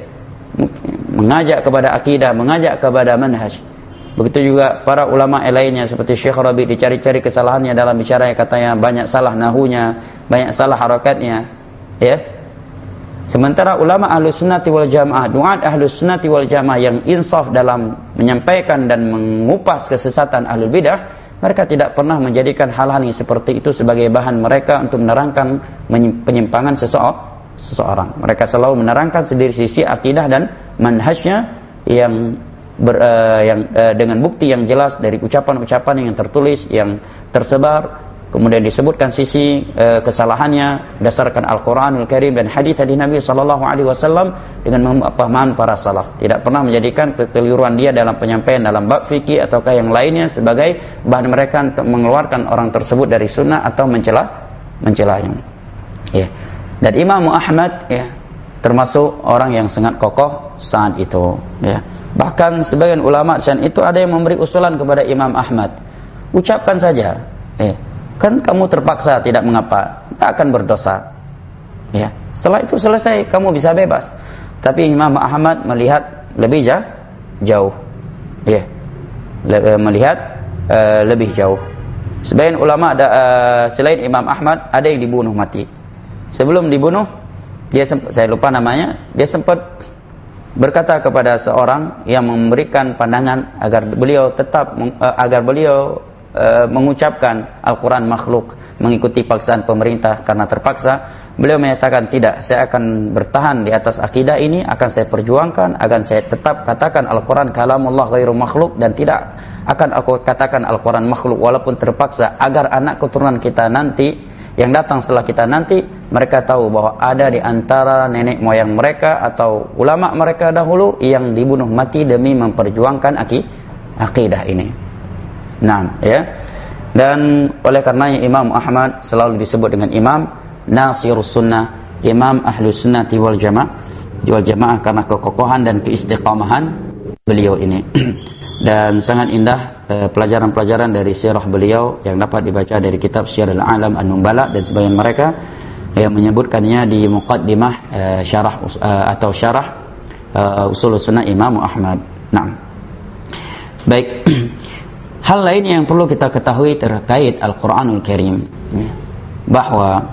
mengajak kepada akidah, mengajak kepada manhaj. Begitu juga para ulama lainnya seperti Syekh Rabi, dicari-cari kesalahannya dalam bicaranya, katanya banyak salah nahunya, banyak salah harakatnya, ya. Sementara ulama Ahlus Sunnati wal Jamaah, duat Ahlus Sunnati wal Jamaah yang insaf dalam menyampaikan dan mengupas kesesatan Ahlul Bidah, mereka tidak pernah menjadikan hal-hal yang seperti itu sebagai bahan mereka untuk menerangkan penyimpangan seseorang. seseorang. Mereka selalu menerangkan sendiri sisi akidah dan manhajnya yang ber, uh, yang uh, dengan bukti yang jelas dari ucapan-ucapan yang tertulis, yang tersebar, kemudian disebutkan sisi uh, kesalahannya berdasarkan Al-Qur'anul Karim dan hadis-hadis Nabi sallallahu alaihi wasallam dengan pemahaman para salaf. Tidak pernah menjadikan kekeliruan dia dalam penyampaian dalam bab fikih ataukah yang lainnya sebagai bahan mereka untuk mengeluarkan orang tersebut dari sunnah atau mencela mencelanya. Ya. Dan Imam Ahmad, ya, termasuk orang yang sangat kokoh saat itu, ya. Bahkan sebagian ulama saat itu ada yang memberi usulan kepada Imam Ahmad, ucapkan saja, eh, kan kamu terpaksa, tidak mengapa, tak akan berdosa, ya. Setelah itu selesai, kamu bisa bebas. Tapi Imam Ahmad melihat lebih jauh, jauh, ya, Le- melihat uh, lebih jauh. Sebagian ulama ada, uh, selain Imam Ahmad ada yang dibunuh mati. Sebelum dibunuh, dia sempat, saya lupa namanya, dia sempat berkata kepada seorang yang memberikan pandangan agar beliau tetap uh, agar beliau uh, mengucapkan Al-Quran makhluk, mengikuti paksaan pemerintah karena terpaksa. Beliau menyatakan tidak, saya akan bertahan di atas akidah ini, akan saya perjuangkan, akan saya tetap katakan Al-Quran kalamullah ghairu makhluk, dan tidak akan aku katakan Al-Quran makhluk walaupun terpaksa, agar anak keturunan kita nanti yang datang setelah kita nanti, mereka tahu bahwa ada di antara nenek moyang mereka atau ulama mereka dahulu yang dibunuh mati demi memperjuangkan aki, akidah ini. Nah, ya. Dan oleh karenanya Imam Ahmad selalu disebut dengan Imam Nasirus Sunnah, Imam Ahlus Sunnati wal Jamaah, wal Jamaah karena kekokohan dan keistiqamahan beliau ini. Dan sangat indah eh, pelajaran-pelajaran dari sirah beliau yang dapat dibaca dari kitab Syiarul Alam An-Numbala dan sebagian mereka yang menyebutkannya di muqaddimah eh, syarah eh, atau syarah eh, Ushul Sunnah Imam Ahmad. Nah, baik. Hal lain yang perlu kita ketahui terkait Al-Quranul Karim, bahwa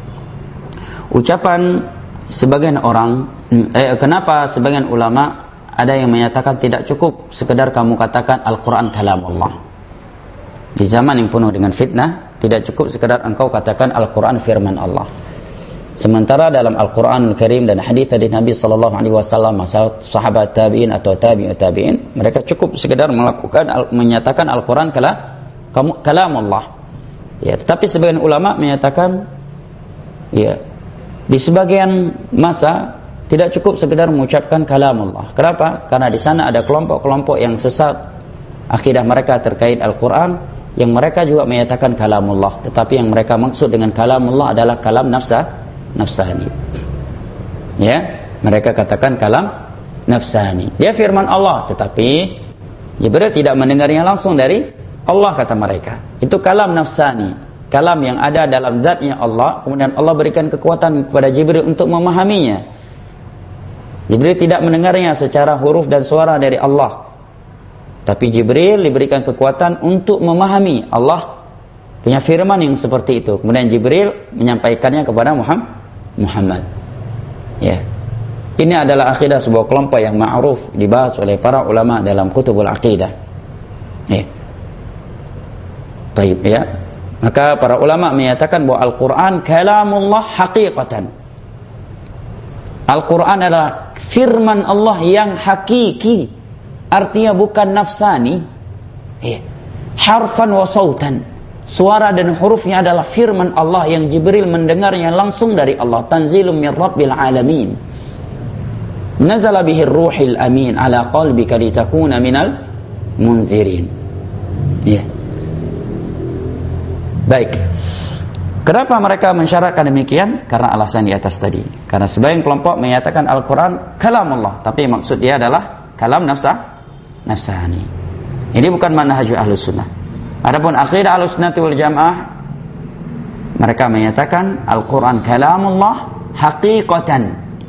ucapan sebagian orang, eh, kenapa sebagian ulama ada yang menyatakan tidak cukup sekedar kamu katakan Al-Quran kalamullah. Di zaman yang penuh dengan fitnah, tidak cukup sekedar engkau katakan Al-Quran firman Allah. Sementara dalam Al-Quranul Karim dan hadis dari Nabi sallallahu alaihi wasallam, sahabat tabi'in atau tabi'ut tabi'in, mereka cukup sekedar melakukan menyatakan Al-Quran kala kalamullah. Ya, tetapi sebagian ulama menyatakan ya, di sebagian masa tidak cukup sekedar mengucapkan kalamullah. Kenapa? Karena di sana ada kelompok-kelompok yang sesat akidah mereka terkait Al-Quran, yang mereka juga menyatakan kalamullah, tetapi yang mereka maksud dengan kalamullah adalah kalam nafsa nafsani. Ya, mereka katakan kalam nafsani. Dia firman Allah, tetapi Jibril tidak mendengarnya langsung dari Allah, kata mereka. Itu kalam nafsani, kalam yang ada dalam zatnya Allah, kemudian Allah berikan kekuatan kepada Jibril untuk memahaminya. Jibril tidak mendengarnya secara huruf dan suara dari Allah, tapi Jibril diberikan kekuatan untuk memahami Allah punya firman yang seperti itu. Kemudian Jibril menyampaikannya kepada Muhammad. Muhammad. Ya. Ini adalah akidah sebuah kelompok yang ma'ruf, dibahas oleh para ulama dalam kutubul aqidah. Ya. Baik, ya. Maka para ulama menyatakan bahwa Al-Quran kalamullah haqiqatan. Al-Quran adalah firman Allah yang hakiki, artinya bukan nafsani. Ya. Harfan wa sautan. Suara dan hurufnya adalah firman Allah yang Jibril mendengarnya langsung dari Allah. Tanzilum min Rabbil Alamin. Nazala bihi ruhil amin ala qalbika litakuna minal munzirin. Ya. Baik. Kenapa mereka mensyaratkan demikian? Karena alasan di atas tadi. Karena sebagian kelompok menyatakan Al-Quran kalam Allah, tapi maksud dia adalah kalam nafsa nafsani. Ini bukan manhaj Ahlus Sunnah. Adapun akidah Ahlussunnah wal Jamaah, mereka menyatakan Al-Quran kalamullah haqiqatan.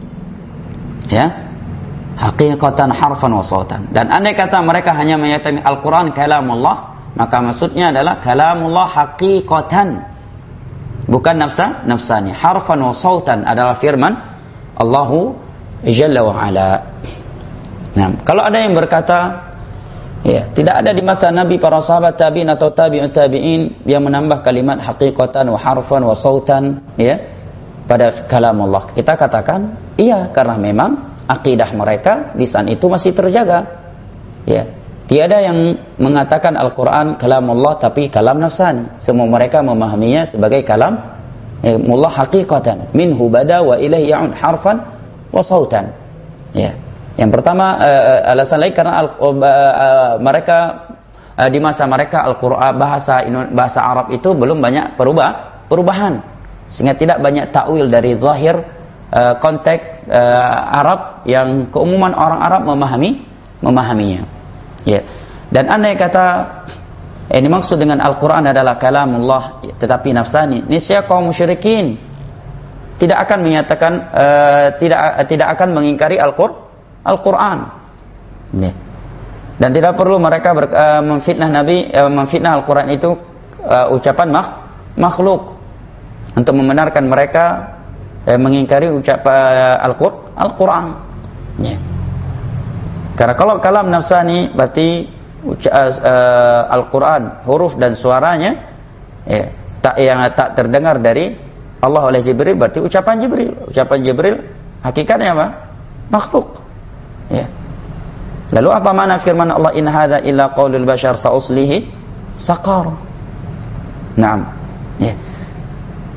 Ya. Haqiqatan harfan wa sautan. Dan andai kata mereka hanya menyatakan Al-Quran kalamullah, maka maksudnya adalah kalamullah haqiqatan, bukan nafsa nafsani. Harfan wa sautan adalah firman Allahu Jalla wa Ala. Nah, kalau ada yang berkata ya, tidak ada di masa Nabi para sahabat tabi'in atau tabi'ut tabi'in yang menambah kalimat haqiqatan wa harfan wa sautan ya pada kalam Allah. Kita katakan iya, karena memang akidah mereka lisan itu masih terjaga. Ya, tiada yang mengatakan Al-Qur'an kalam Allah tapi kalam nafsani. Semua mereka memahaminya sebagai kalam ya, mullah haqiqatan minhu bada wa ilaihi ya'ud harfan wa sautan. Ya. Yang pertama uh, alasan lain karena uh, uh, mereka uh, di masa mereka Al-Qur'an bahasa bahasa Arab itu belum banyak perubah perubahan, sehingga tidak banyak takwil dari zahir uh, konteks uh, Arab yang keumuman orang Arab memahami memahaminya. Ya. Dan andai kata eh, ini maksud dengan Al-Qur'an adalah kalamullah tetapi nafsani, niscaya kaum musyrikin tidak akan menyatakan uh, tidak tidak akan mengingkari Al-Qur'an Al-Quran. Ya. Dan tidak perlu mereka ber, uh, memfitnah Nabi, uh, memfitnah Al-Quran itu uh, ucapan mak, makhluk untuk membenarkan mereka uh, mengingkari ucapan uh, Al-Qur'an. Al-Quran. Ya. Karena kalau kalam nafsani berarti uh, uh, Al-Quran huruf dan suaranya ya, tak yang tak terdengar dari Allah oleh Jibril, berarti ucapan Jibril. Ucapan Jibril hakikatnya apa? Makhluk. Ya. Lalu apa makna firman Allah in hadza illa qaulul bashar sa'uslihi saqar. Naam. Ya.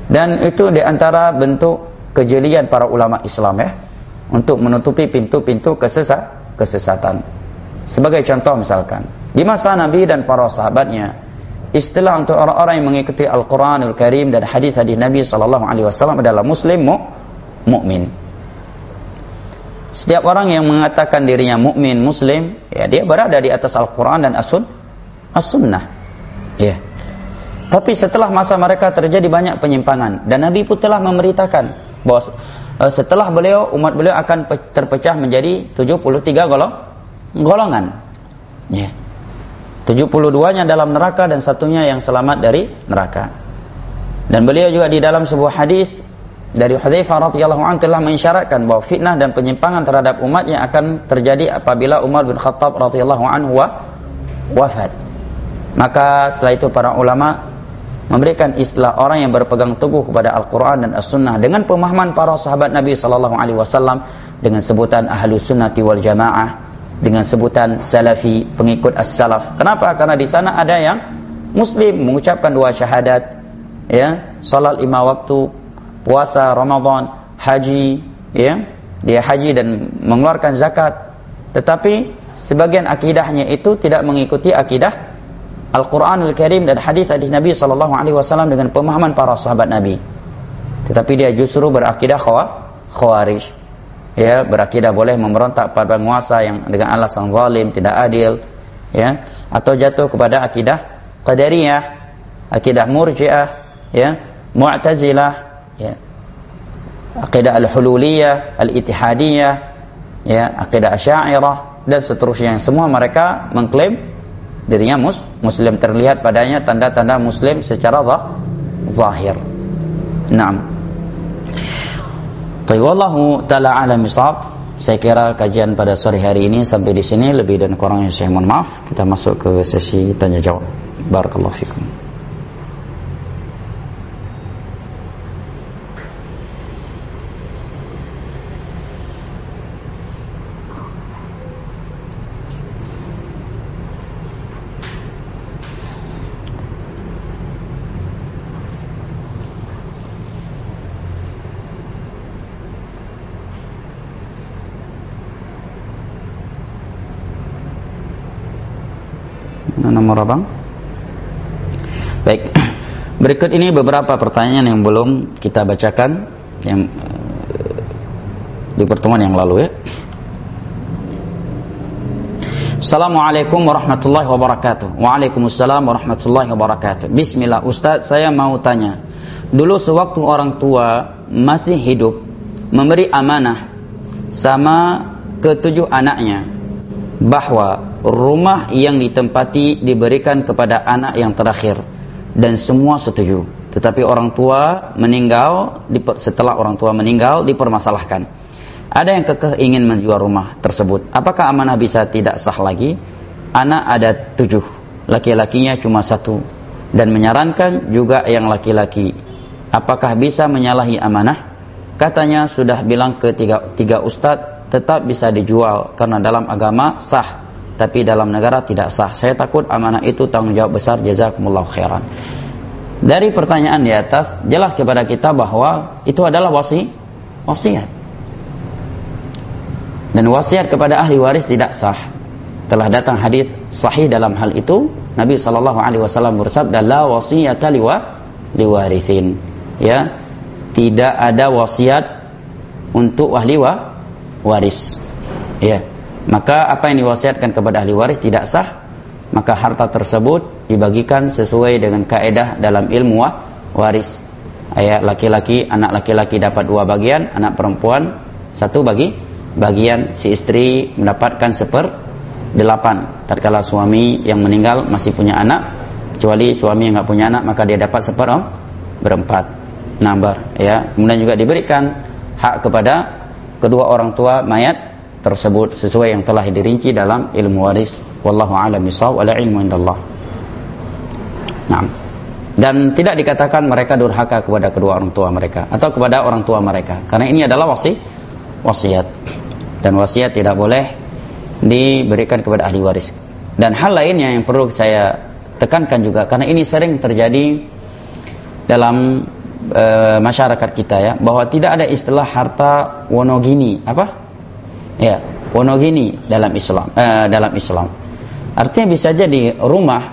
Dan itu di antara bentuk kejelian para ulama Islam ya, untuk menutupi pintu-pintu kesesat, kesesatan. Sebagai contoh misalkan, di masa Nabi dan para sahabatnya, istilah untuk orang-orang yang mengikuti Al-Quranul Karim dan hadis-hadis Nabi sallallahu alaihi wasallam adalah muslim mu, mukmin. Setiap orang yang mengatakan dirinya mukmin, muslim, ya dia berada di atas Al-Quran dan As-Sun, As-Sunnah. Ya. Tapi setelah masa mereka terjadi banyak penyimpangan, dan Nabi pun telah memberitakan bahwa uh, setelah beliau, umat beliau akan terpecah menjadi tujuh puluh tiga golong, golongan. Ya. tujuh puluh dua-nya dalam neraka dan satunya yang selamat dari neraka. Dan beliau juga di dalam sebuah hadis dari Hudzaifah radhiyallahu anhu telah mengisyaratkan bahwa fitnah dan penyimpangan terhadap umatnya akan terjadi apabila Umar bin Khattab radhiyallahu anhu wafat. Maka setelah itu para ulama memberikan istilah orang yang berpegang teguh kepada Al-Quran dan As-Sunnah dengan pemahaman para sahabat Nabi sallallahu alaihi wasallam dengan sebutan Ahlus Sunnati wal Jamaah, dengan sebutan Salafi, pengikut As-Salaf. Kenapa? Karena di sana ada yang muslim mengucapkan dua syahadat, ya, salat lima waktu, puasa Ramadan, haji, ya, dia haji dan mengeluarkan zakat. Tetapi sebagian akidahnya itu tidak mengikuti akidah Al-Quranul Karim dan hadis-hadis Nabi sallallahu alaihi wasallam dengan pemahaman para sahabat Nabi. Tetapi dia justru berakidah khawarij. Ya, berakidah boleh memberontak pada penguasa yang dengan alasan zalim, tidak adil, ya, atau jatuh kepada akidah Qadariyah, akidah Murji'ah, ya, Mu'tazilah, ya, akidah Al-Hululiyah, Al-Ittihadiyah, ya, akidah Asy'ariyah dan seterusnya. Semua mereka mengklaim dirinya mus, muslim, terlihat padanya tanda-tanda muslim secara zahir. Naam. Baik, wallahu taala alam bisawab. Saya kira kajian pada sore hari ini sampai di sini, lebih dan kurangnya saya mohon maaf. Kita masuk ke sesi tanya jawab. Barakallahu fikum. Nomor abang. Baik. Berikut ini beberapa pertanyaan yang belum kita bacakan yang uh, di pertemuan yang lalu ya. Assalamualaikum warahmatullahi wabarakatuh. Waalaikumsalam warahmatullahi wabarakatuh. Bismillah, Ustaz, saya mau tanya. Dulu sewaktu orang tua masih hidup memberi amanah sama ketujuh anaknya bahwa rumah yang ditempati diberikan kepada anak yang terakhir dan semua setuju. Tetapi orang tua meninggal, setelah orang tua meninggal dipermasalahkan. Ada yang kekeh ingin menjual rumah tersebut. Apakah amanah bisa tidak sah lagi? Anak ada tujuh, laki-lakinya cuma satu, dan menyarankan juga yang laki-laki. Apakah bisa menyalahi amanah? Katanya sudah bilang ke tiga, tiga ustadz, tetap bisa dijual karena dalam agama sah, tapi dalam negara tidak sah. Saya takut amanah itu tanggung jawab besar. Jazakumullahu khairan. Dari pertanyaan di atas jelas kepada kita bahwa itu adalah wasi, wasiat. Dan wasiat kepada ahli waris tidak sah. Telah datang hadis sahih dalam hal itu. Nabi sallallahu alaihi wasallam bersabda, la wasiyata liwarithin. Ya, tidak ada wasiat untuk ahli waris. Ya. Maka apa yang diwasiatkan kepada ahli waris tidak sah, maka harta tersebut dibagikan sesuai dengan kaedah dalam ilmu waris. Ayat laki-laki, anak laki-laki dapat dua bagian, anak perempuan satu bagi bagian. Si istri mendapatkan seper delapan. Tatkala suami yang meninggal masih punya anak, kecuali suami yang nggak punya anak, maka dia dapat seper oh, berempat. Nambar, ya. Kemudian juga diberikan hak kepada kedua orang tua mayat tersebut sesuai yang telah dirinci dalam ilmu waris. Wallahu a'lam bishawab, wala ilmu indallah. Nah, dan tidak dikatakan mereka durhaka kepada kedua orang tua mereka atau kepada orang tua mereka, karena ini adalah wasi wasiat, dan wasiat tidak boleh diberikan kepada ahli waris. Dan hal lainnya yang perlu saya tekankan juga, karena ini sering terjadi dalam e, masyarakat kita ya, bahwa tidak ada istilah harta wonogini, apa? Ya, wonogini dalam Islam, e, dalam Islam. Artinya bisa jadi rumah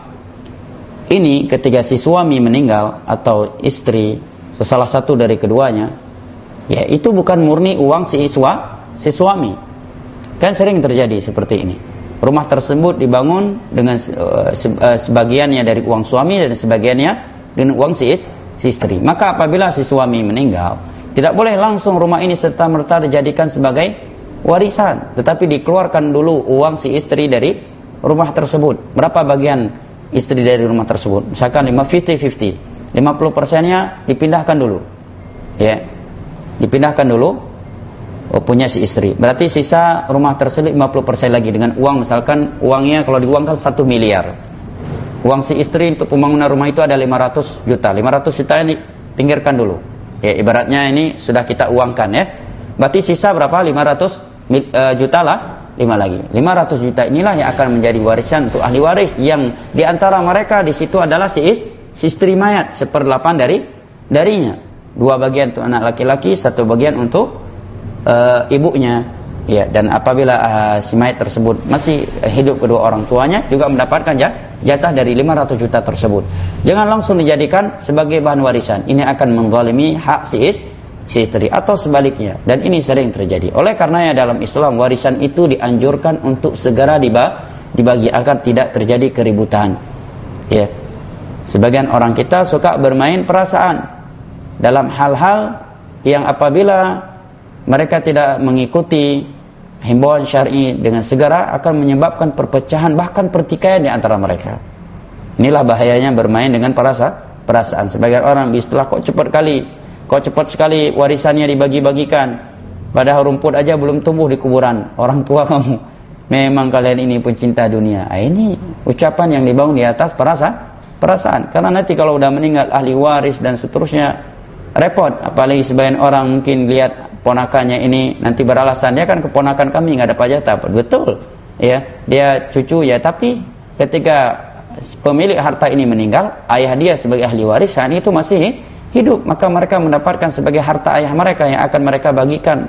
ini ketika si suami meninggal atau istri salah satu dari keduanya, ya itu bukan murni uang si iswa, si suami. Kan sering terjadi seperti ini. Rumah tersebut dibangun dengan uh, sebagiannya dari uang suami dan sebagiannya dengan uang si, is, si istri. Maka apabila si suami meninggal, tidak boleh langsung rumah ini serta-merta dijadikan sebagai warisan, tetapi dikeluarkan dulu uang si istri dari rumah tersebut. Berapa bagian istri dari rumah tersebut? Misalkan lima puluh lima puluh. lima puluh persennya dipindahkan dulu. Ya. Dipindahkan dulu. Oh, punya si istri. Berarti sisa rumah tersebut lima puluh persen lagi dengan uang, misalkan uangnya kalau diuangkan satu miliar. Uang si istri untuk pembangunan rumah itu ada lima ratus juta. lima ratus juta ini pinggirkan dulu. Ya, ibaratnya ini sudah kita uangkan ya. Berarti sisa berapa? lima ratus juta lah, lima lagi. lima ratus juta inilah yang akan menjadi warisan untuk ahli waris, yang di antara mereka di situ adalah si, is, si istri mayat, seperdelapan dari darinya. Dua bagian untuk anak laki-laki, satu bagian untuk Uh, ibunya, ya. Dan apabila uh, si mayat tersebut masih hidup kedua orang tuanya, juga mendapatkan jatah dari lima ratus juta tersebut. Jangan langsung dijadikan sebagai bahan warisan. Ini akan menzalimi hak si, is, si istri atau sebaliknya. Dan ini sering terjadi. Oleh karenanya dalam Islam warisan itu dianjurkan untuk segera dibagi agar tidak terjadi keributan. Ya. Sebagian orang kita suka bermain perasaan dalam hal-hal yang apabila mereka tidak mengikuti himbauan syar'i dengan segera akan menyebabkan perpecahan, bahkan pertikaian di antara mereka. Inilah bahayanya bermain dengan perasa, perasaan. Sebagian orang beristilah, kok cepat kali, kok cepat sekali warisannya dibagi-bagikan, padahal rumput aja belum tumbuh di kuburan orang tua kamu. Memang kalian ini pencinta dunia. Ah, ini ucapan yang dibangun di atas perasa, perasaan. Karena nanti kalau udah meninggal ahli waris dan seterusnya, repot. Apalagi sebagian orang mungkin lihat ponakannya ini nanti beralasan, dia kan keponakan kami, nggak dapat jatah. Betul, ya, dia cucu ya, tapi ketika pemilik harta ini meninggal, ayah dia sebagai ahli warisan itu masih hidup, maka mereka mendapatkan sebagai harta ayah mereka yang akan mereka bagikan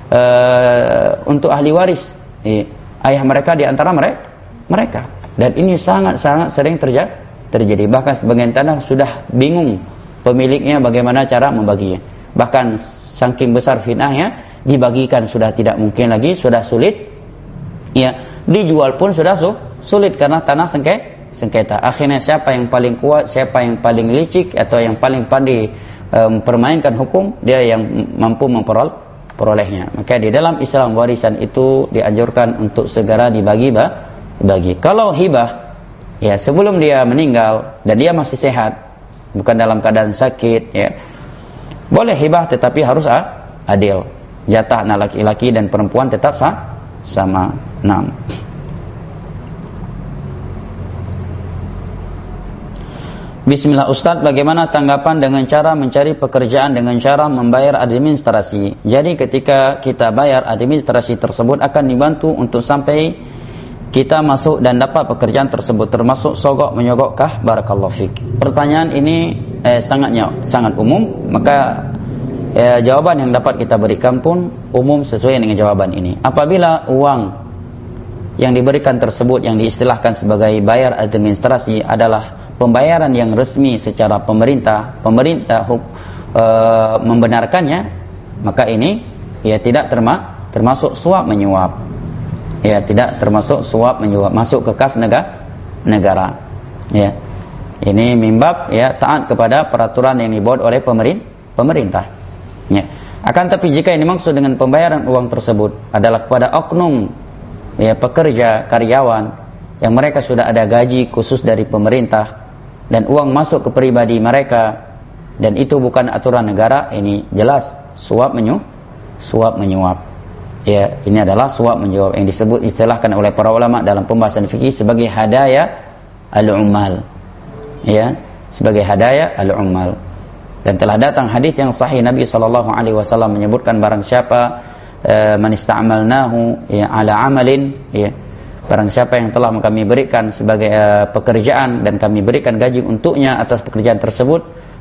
uh, untuk ahli waris, eh, ayah mereka di antara mereka. mereka. Dan ini sangat-sangat sering terjadi. terjadi. Bahkan sebagian tanah sudah bingung pemiliknya bagaimana cara membaginya. Bahkan saking besar fitnahnya, dibagikan sudah tidak mungkin lagi, sudah sulit. Ya, dijual pun sudah su sulit karena tanah sengke sengketa. Akhirnya siapa yang paling kuat, siapa yang paling licik atau yang paling pandai mempermainkan um, hukum, dia yang mampu memperolehnya. Maka di dalam Islam warisan itu dianjurkan untuk segera dibagi bagi. Kalau hibah, ya sebelum dia meninggal dan dia masih sehat, bukan dalam keadaan sakit, ya boleh hibah, tetapi harus adil. Jatah anak laki-laki dan perempuan tetap sah, sama enam. Bismillah Ustaz, bagaimana tanggapan dengan cara mencari pekerjaan dengan cara membayar administrasi? Jadi ketika kita bayar administrasi tersebut akan dibantu untuk sampai kita masuk dan dapat pekerjaan tersebut, termasuk sogok menyogokkah? Barakallahu fik. Pertanyaan ini eh, sangatnya sangat umum, maka eh, jawaban yang dapat kita berikan pun umum sesuai dengan jawaban ini. Apabila uang yang diberikan tersebut yang diistilahkan sebagai bayar administrasi adalah pembayaran yang resmi secara pemerintah, pemerintah uh, membenarkannya, maka ini ya tidak terma, termasuk suap menyuap. Ya, tidak termasuk suap menyuap, masuk ke kas negara, negara. Ya. Ini mimbab ya taat kepada peraturan yang dibuat oleh pemerintah, pemerintah. Ya. Akan tapi jika ini maksud dengan pembayaran uang tersebut adalah kepada oknum ya pekerja, karyawan yang mereka sudah ada gaji khusus dari pemerintah dan uang masuk ke pribadi mereka dan itu bukan aturan negara, ini jelas suap menyuap, suap menyuap. Ya, ini adalah suap menyuap yang disebut istilahkan oleh para ulama dalam pembahasan fikih sebagai hadaya al-ummal. Ya, sebagai hadaya al-ummal. Dan telah datang hadis yang sahih Nabi sallallahu alaihi wasallam menyebutkan barang siapa uh, man ista'malnahu ya ala amalin, ya barang siapa yang telah kami berikan sebagai uh, pekerjaan dan kami berikan gaji untuknya atas pekerjaan tersebut,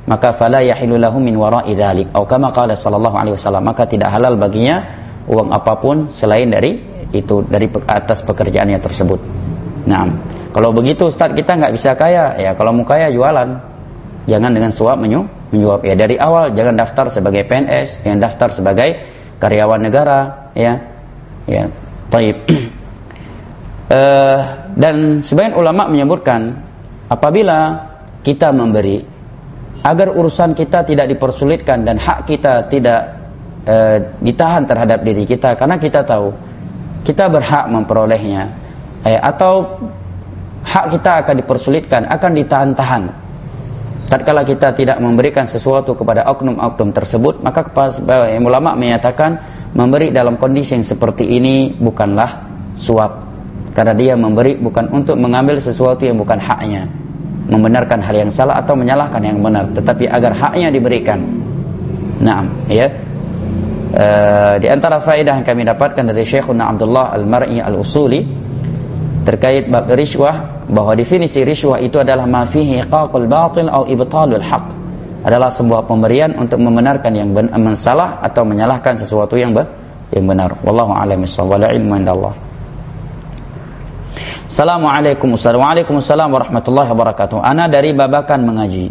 maka fala yahilu lahu min wara'i dzalik, atau kama qala sallallahu alaihi wasallam, maka tidak halal baginya uang apapun selain dari itu, dari atas pekerjaannya tersebut. Nah, kalau begitu Ustaz, kita nggak bisa kaya. Ya, kalau mau kaya jualan, jangan dengan suap menyuap. Ya, dari awal jangan daftar sebagai P N S, jangan daftar sebagai karyawan negara. Ya, ya, taib. uh, dan sebagian ulama menyebutkan, apabila kita memberi, agar urusan kita tidak dipersulitkan dan hak kita tidak uh, ditahan terhadap diri kita, karena kita tahu kita berhak memperolehnya, eh, atau hak kita akan dipersulitkan, akan ditahan-tahan. Tatkala kita tidak memberikan sesuatu kepada oknum-oknum tersebut, maka ulama menyatakan memberi dalam kondisi yang seperti ini bukanlah suap, karena dia memberi bukan untuk mengambil sesuatu yang bukan haknya, membenarkan hal yang salah atau menyalahkan yang benar, tetapi agar haknya diberikan. Naam, ya. Uh, di antara faedah yang kami dapatkan dari Syekhuna Abdullah Al-Mar'i Al-Usuli terkait bab riswah, bahwa definisi riswah itu adalah ma fihi iqaqul batil atau ibtalul haq, adalah sebuah pemberian untuk membenarkan yang ben- salah atau menyalahkan sesuatu yang be- yang benar. Wallahu a'lam bissawab, wal ilmu indallah. Assalamualaikum Waalaikumsalam warahmatullahi wabarakatuh. Ana dari Babakan mengaji.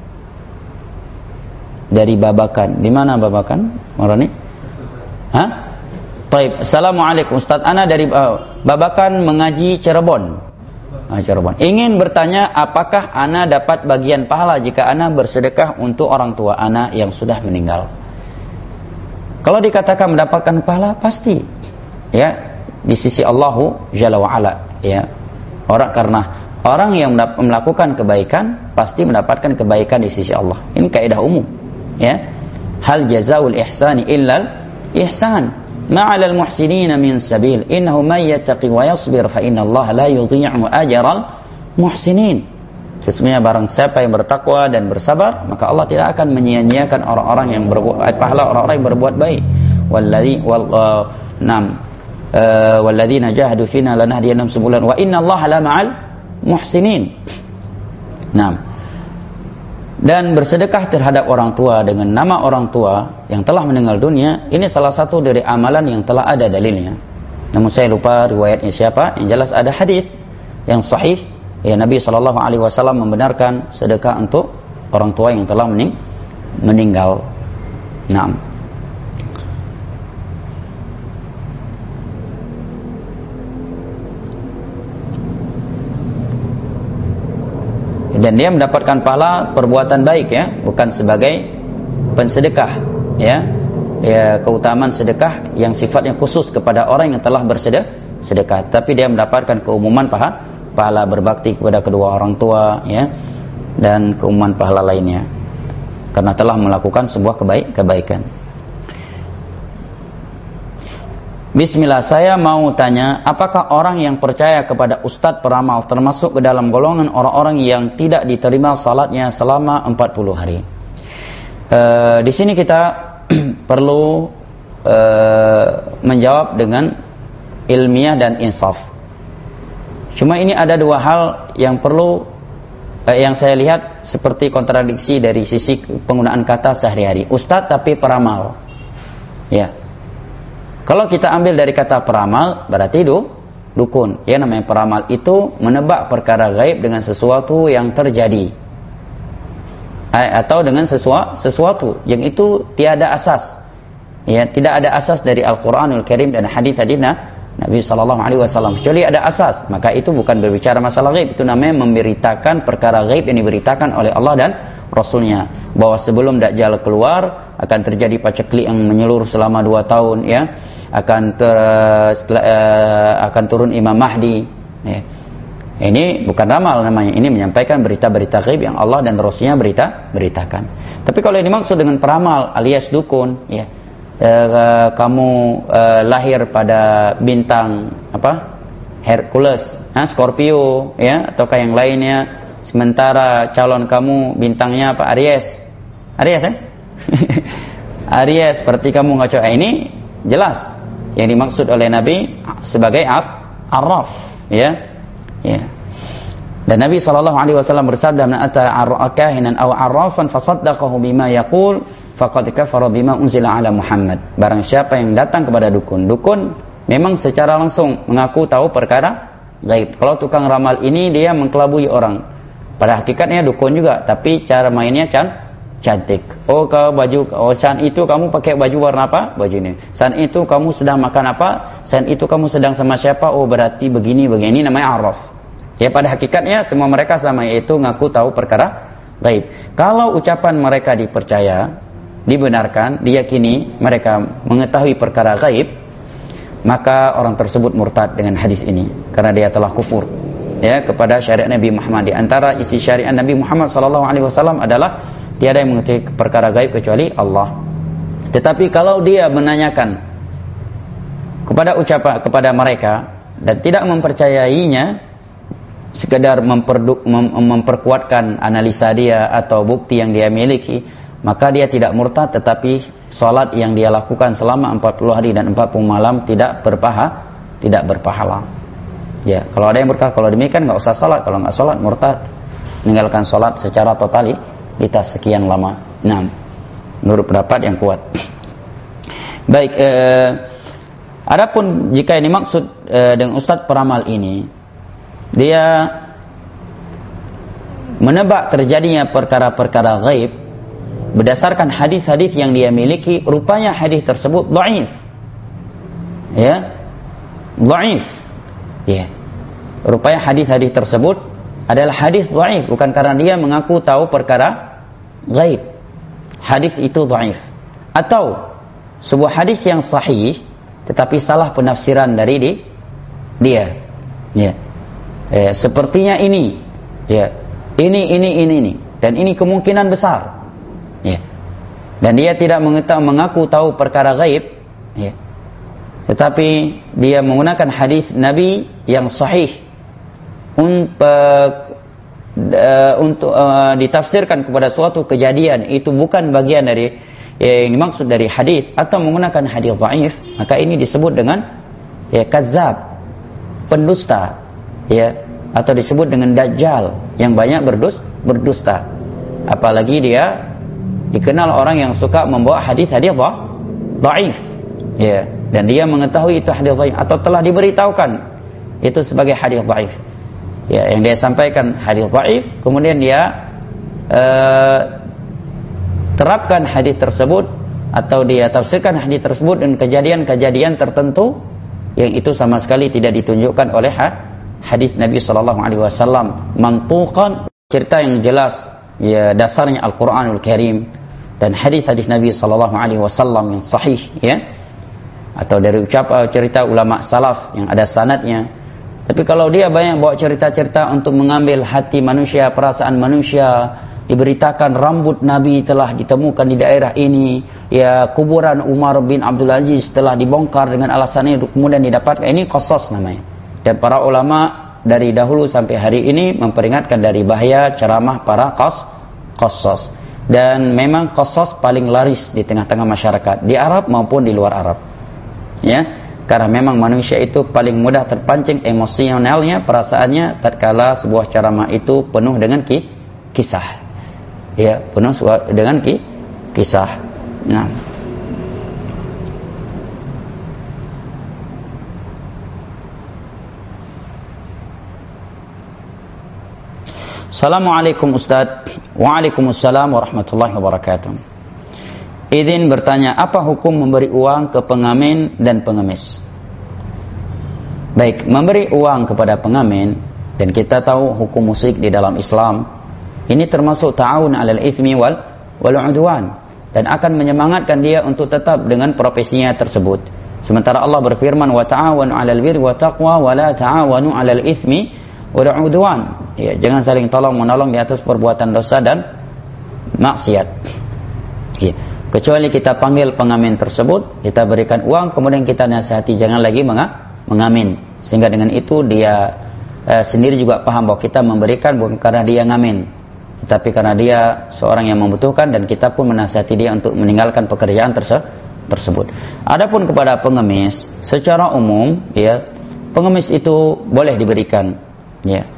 Dari Babakan. Di mana Babakan? Marani? Hah? Taib. Assalamualaikum Ustaz. Ana dari uh, Babakan mengaji Cirebon. Ah, Cirebon. Ingin bertanya, apakah ana dapat bagian pahala jika ana bersedekah untuk orang tua ana yang sudah meninggal? Kalau dikatakan mendapatkan pahala, pasti. Ya, di sisi Allahu Jalla wa Ala, ya. Orang karena orang yang melakukan kebaikan pasti mendapatkan kebaikan di sisi Allah. Ini kaidah umum, ya. Hal jazaul ihsani illal ihsan, ma'alal muhsinina min sabil, innahu may yattaqi wa yasbir fa innallaha la yudhi'u ajral muhsinin. Sesungguhnya barang siapa yang bertakwa dan bersabar, maka Allah tidak akan menyia-nyiakan orang-orang yang berbuat pahala, orang-orang yang berbuat baik. Walladzi wal uh, nam uh, walladzina jahadu fina lanahdiyannahum subulan wa innallaha la ma'al muhsinin. Nam. Dan bersedekah terhadap orang tua dengan nama orang tua yang telah meninggal dunia, ini salah satu dari amalan yang telah ada dalilnya. Namun saya lupa riwayatnya siapa. Yang jelas ada hadis yang sahih, ya, Nabi sallallahu alaihi wasallam membenarkan sedekah untuk orang tua yang telah mening meninggal. Naam. Dan dia mendapatkan pahala perbuatan baik, ya, bukan sebagai pensedekah, ya. Ya, keutamaan sedekah yang sifatnya khusus kepada orang yang telah bersedekah, tapi dia mendapatkan keumuman pahala, pahala berbakti kepada kedua orang tua, ya, dan keumuman pahala lainnya karena telah melakukan sebuah kebaik kebaikan. Bismillah, saya mau tanya, apakah orang yang percaya kepada ustadz peramal termasuk ke dalam golongan orang-orang yang tidak diterima salatnya selama empat puluh hari? E, di sini kita perlu e, menjawab dengan ilmiah dan insaf. Cuma ini ada dua hal yang perlu e, yang saya lihat seperti kontradiksi dari sisi penggunaan kata sehari-hari. Ustadz tapi peramal, ya. Kalau kita ambil dari kata peramal, berarti du, dukun. Ya, namanya peramal itu menebak perkara gaib dengan sesuatu yang terjadi, atau dengan sesuatu, sesuatu yang itu tiada asas. Ya, tidak ada asas dari Al-Quranul Karim dan hadis-hadis Nabi Sallallahu Alaihi Wasallam. Kecuali ada asas, maka itu bukan berbicara masalah gaib. Itu namanya memberitakan perkara gaib yang diberitakan oleh Allah dan Rasulnya. Bahwa sebelum Dajjal keluar akan terjadi paceklik yang menyeluruh selama dua tahun, ya. Akan ter, setelah, uh, akan turun Imam Mahdi, ya. Ini bukan ramal namanya, ini menyampaikan berita-berita gaib yang Allah dan Rasulnya berita beritakan. Tapi kalau yang dimaksud dengan peramal alias dukun, ya, uh, kamu uh, lahir pada bintang apa, Hercules, nah, Scorpio, ya, ataukah yang lainnya, sementara calon kamu bintangnya apa, Aries, Aries, ya? Aries, seperti kamu ngaco. Ini jelas yang dimaksud oleh Nabi sebagai ab, arraf, ya, ya. Dan Nabi sallallahu alaihi wasallam bersabda, "Man ata kahinan aw arrafan fasaddaqahu bima yaqul faqad kafara bima unzila ala Muhammad." Barang siapa yang datang kepada dukun, dukun memang secara langsung mengaku tahu perkara gaib. Kalau tukang ramal ini dia mengkelabui orang. Pada hakikatnya dukun juga, tapi cara mainnya can cantik. Oh, kau baju, oh saat itu kamu pakai baju warna apa? Baju ini. Saat itu kamu sedang makan apa? Saat itu kamu sedang sama siapa? Oh, berarti begini begini, namanya arraf. Ya, pada hakikatnya semua mereka sama, yaitu ngaku tahu perkara gaib. Kalau ucapan mereka dipercaya, dibenarkan, diyakini mereka mengetahui perkara gaib, maka orang tersebut murtad dengan hadis ini karena dia telah kufur ya kepada syariat Nabi Muhammad. Di antara isi syariat Nabi Muhammad sallallahu alaihi wasallam adalah tiada yang mengetahui perkara gaib kecuali Allah. Tetapi kalau dia menanyakan kepada ucapan kepada mereka dan tidak mempercayainya, sekedar memperduk, mem, memperkuatkan analisa dia atau bukti yang dia miliki, maka dia tidak murtad, tetapi salat yang dia lakukan selama empat puluh hari dan empat puluh malam tidak berpahala, tidak berpahala. Ya, kalau ada yang berkata kalau demikian enggak usah salat, kalau enggak salat murtad, meninggalkan salat secara totalitas sekian lama. Nah, menurut pendapat yang kuat. Baik, eh, adapun jika ini maksud eh, dengan ustaz peramal ini, dia menebak terjadinya perkara-perkara gaib berdasarkan hadis-hadis yang dia miliki, rupanya hadis tersebut dhaif. Ya, dhaif. Ya. Rupanya hadis-hadis tersebut adalah hadis dhaif, bukan karena dia mengaku tahu perkara gaib. Hadis itu dhaif. Atau sebuah hadis yang sahih tetapi salah penafsiran dari di, dia. Ya. Eh, sepertinya ini, ya, ini, ini, ini, ini, dan ini kemungkinan besar, ya, dan dia tidak mengetahui, mengaku tahu perkara gaib, ya, tetapi dia menggunakan hadis Nabi yang sahih untuk, uh, untuk uh, ditafsirkan kepada suatu kejadian, itu bukan bagian dari ya, yang dimaksud dari hadis, atau menggunakan hadis dhaif, maka ini disebut dengan ya kadzab, pendusta. Ya, atau disebut dengan dajjal yang banyak berdus, berdusta. Apalagi dia dikenal orang yang suka membawa hadis-hadis dhaif. Ya, dan dia mengetahui itu hadis dhaif atau telah diberitahukan itu sebagai hadis dhaif. Ya, yang dia sampaikan hadis dhaif, kemudian dia uh, terapkan hadis tersebut atau dia tafsirkan hadis tersebut dengan kejadian-kejadian tertentu yang itu sama sekali tidak ditunjukkan oleh hadis Nabi sallallahu alaihi wasallam, mantuqan, cerita yang jelas ya dasarnya Al-Qur'anul Karim dan hadis-hadis Nabi sallallahu alaihi wasallam yang sahih, ya, atau dari ucapan cerita ulama salaf yang ada sanadnya. Tapi kalau dia banyak bawa cerita-cerita untuk mengambil hati manusia, perasaan manusia, diberitakan rambut Nabi telah ditemukan di daerah ini, ya, kuburan Umar bin Abdul Aziz telah dibongkar dengan alasan ini, kemudian didapatkan, ini qasas namanya. Dan para ulama dari dahulu sampai hari ini memperingatkan dari bahaya ceramah para qas, qasas. Dan memang qasas paling laris di tengah-tengah masyarakat, di Arab maupun di luar Arab. Ya, karena memang manusia itu paling mudah terpancing emosionalnya, perasaannya tatkala sebuah ceramah itu penuh dengan ki, kisah. Ya, penuh dengan ki, kisah. Nah, Assalamualaikum Ustaz. Waalaikumsalam warahmatullahi wabarakatuh. Izin bertanya, apa hukum memberi uang ke pengamen dan pengemis? Baik, memberi uang kepada pengamen, dan kita tahu hukum musik di dalam Islam ini termasuk ta'awun 'alal itsmi wal wal 'udwan, dan akan menyemangatkan dia untuk tetap dengan profesinya tersebut. Sementara Allah berfirman, wa ta'awanu 'alal birri wa taqwa wa la ta'awanu 'alal itsmi wal 'udwan. Ya, jangan saling tolong menolong di atas perbuatan dosa dan maksiat. Ya, kecuali kita panggil pengamen tersebut, kita berikan uang, kemudian kita nasihati jangan lagi mengamen, sehingga dengan itu dia eh, sendiri juga paham bahwa kita memberikan bukan karena dia ngamen, tetapi karena dia seorang yang membutuhkan, dan kita pun menasihati dia untuk meninggalkan pekerjaan terse- tersebut. Adapun kepada pengemis, secara umum, ya, pengemis itu boleh diberikan, ya.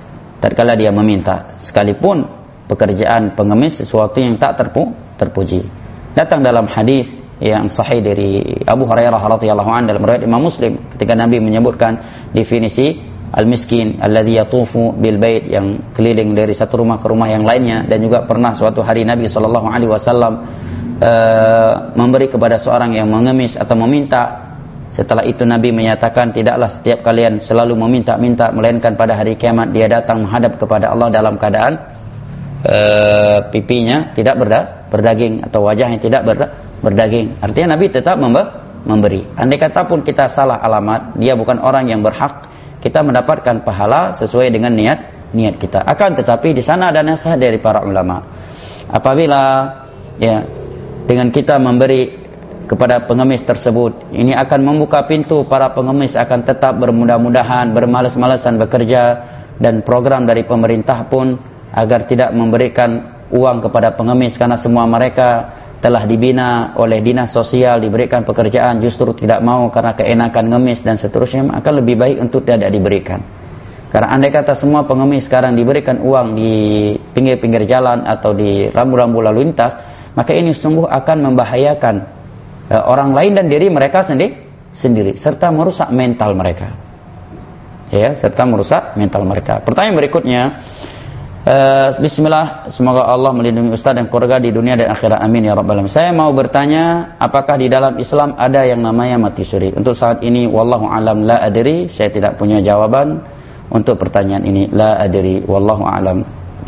tatkala dia meminta, sekalipun pekerjaan pengemis sesuatu yang tak terpu, terpuji. Datang dalam hadis yang sahih dari Abu Hurairah radhiyallahu anhu dalam riwayat Imam Muslim, ketika Nabi menyebutkan definisi al-miskin alladhi yatufu bil bait, yang keliling dari satu rumah ke rumah yang lainnya. Dan juga pernah suatu hari Nabi sallallahu alaihi wasallam uh, memberi kepada seorang yang mengemis atau meminta. Setelah itu Nabi menyatakan, tidaklah setiap kalian selalu meminta-minta, melainkan pada hari kiamat dia datang menghadap kepada Allah dalam keadaan uh, pipinya tidak berda, berdaging atau wajahnya tidak berda, berdaging. Artinya Nabi tetap memberi. Andai kata pun kita salah alamat, dia bukan orang yang berhak, kita mendapatkan pahala sesuai dengan niat niat kita. Akan tetapi di sana ada nasihat dari para ulama. Apabila ya dengan kita memberi kepada pengemis tersebut, ini akan membuka pintu para pengemis akan tetap bermudah-mudahan, bermalas-malasan bekerja, dan program dari pemerintah pun agar tidak memberikan uang kepada pengemis, karena semua mereka telah dibina oleh dinas sosial, diberikan pekerjaan, justru tidak mau karena keenakan ngemis dan seterusnya, maka lebih baik untuk tidak diberikan. Karena andai kata semua pengemis sekarang diberikan uang di pinggir-pinggir jalan atau di rambu-rambu lalu lintas, maka ini sungguh akan membahayakan uh, orang lain dan diri mereka sendiri, sendiri serta merusak mental mereka. Ya, serta merusak mental mereka. Pertanyaan berikutnya, Uh, Bismillah, semoga Allah melindungi Ustaz dan keluarga di dunia dan akhirat, amin ya rabbal alamin. Saya mau bertanya, apakah di dalam Islam ada yang namanya mati suri? Untuk saat ini wallahu alam la adri, saya tidak punya jawaban untuk pertanyaan ini, la adri wallahu alam.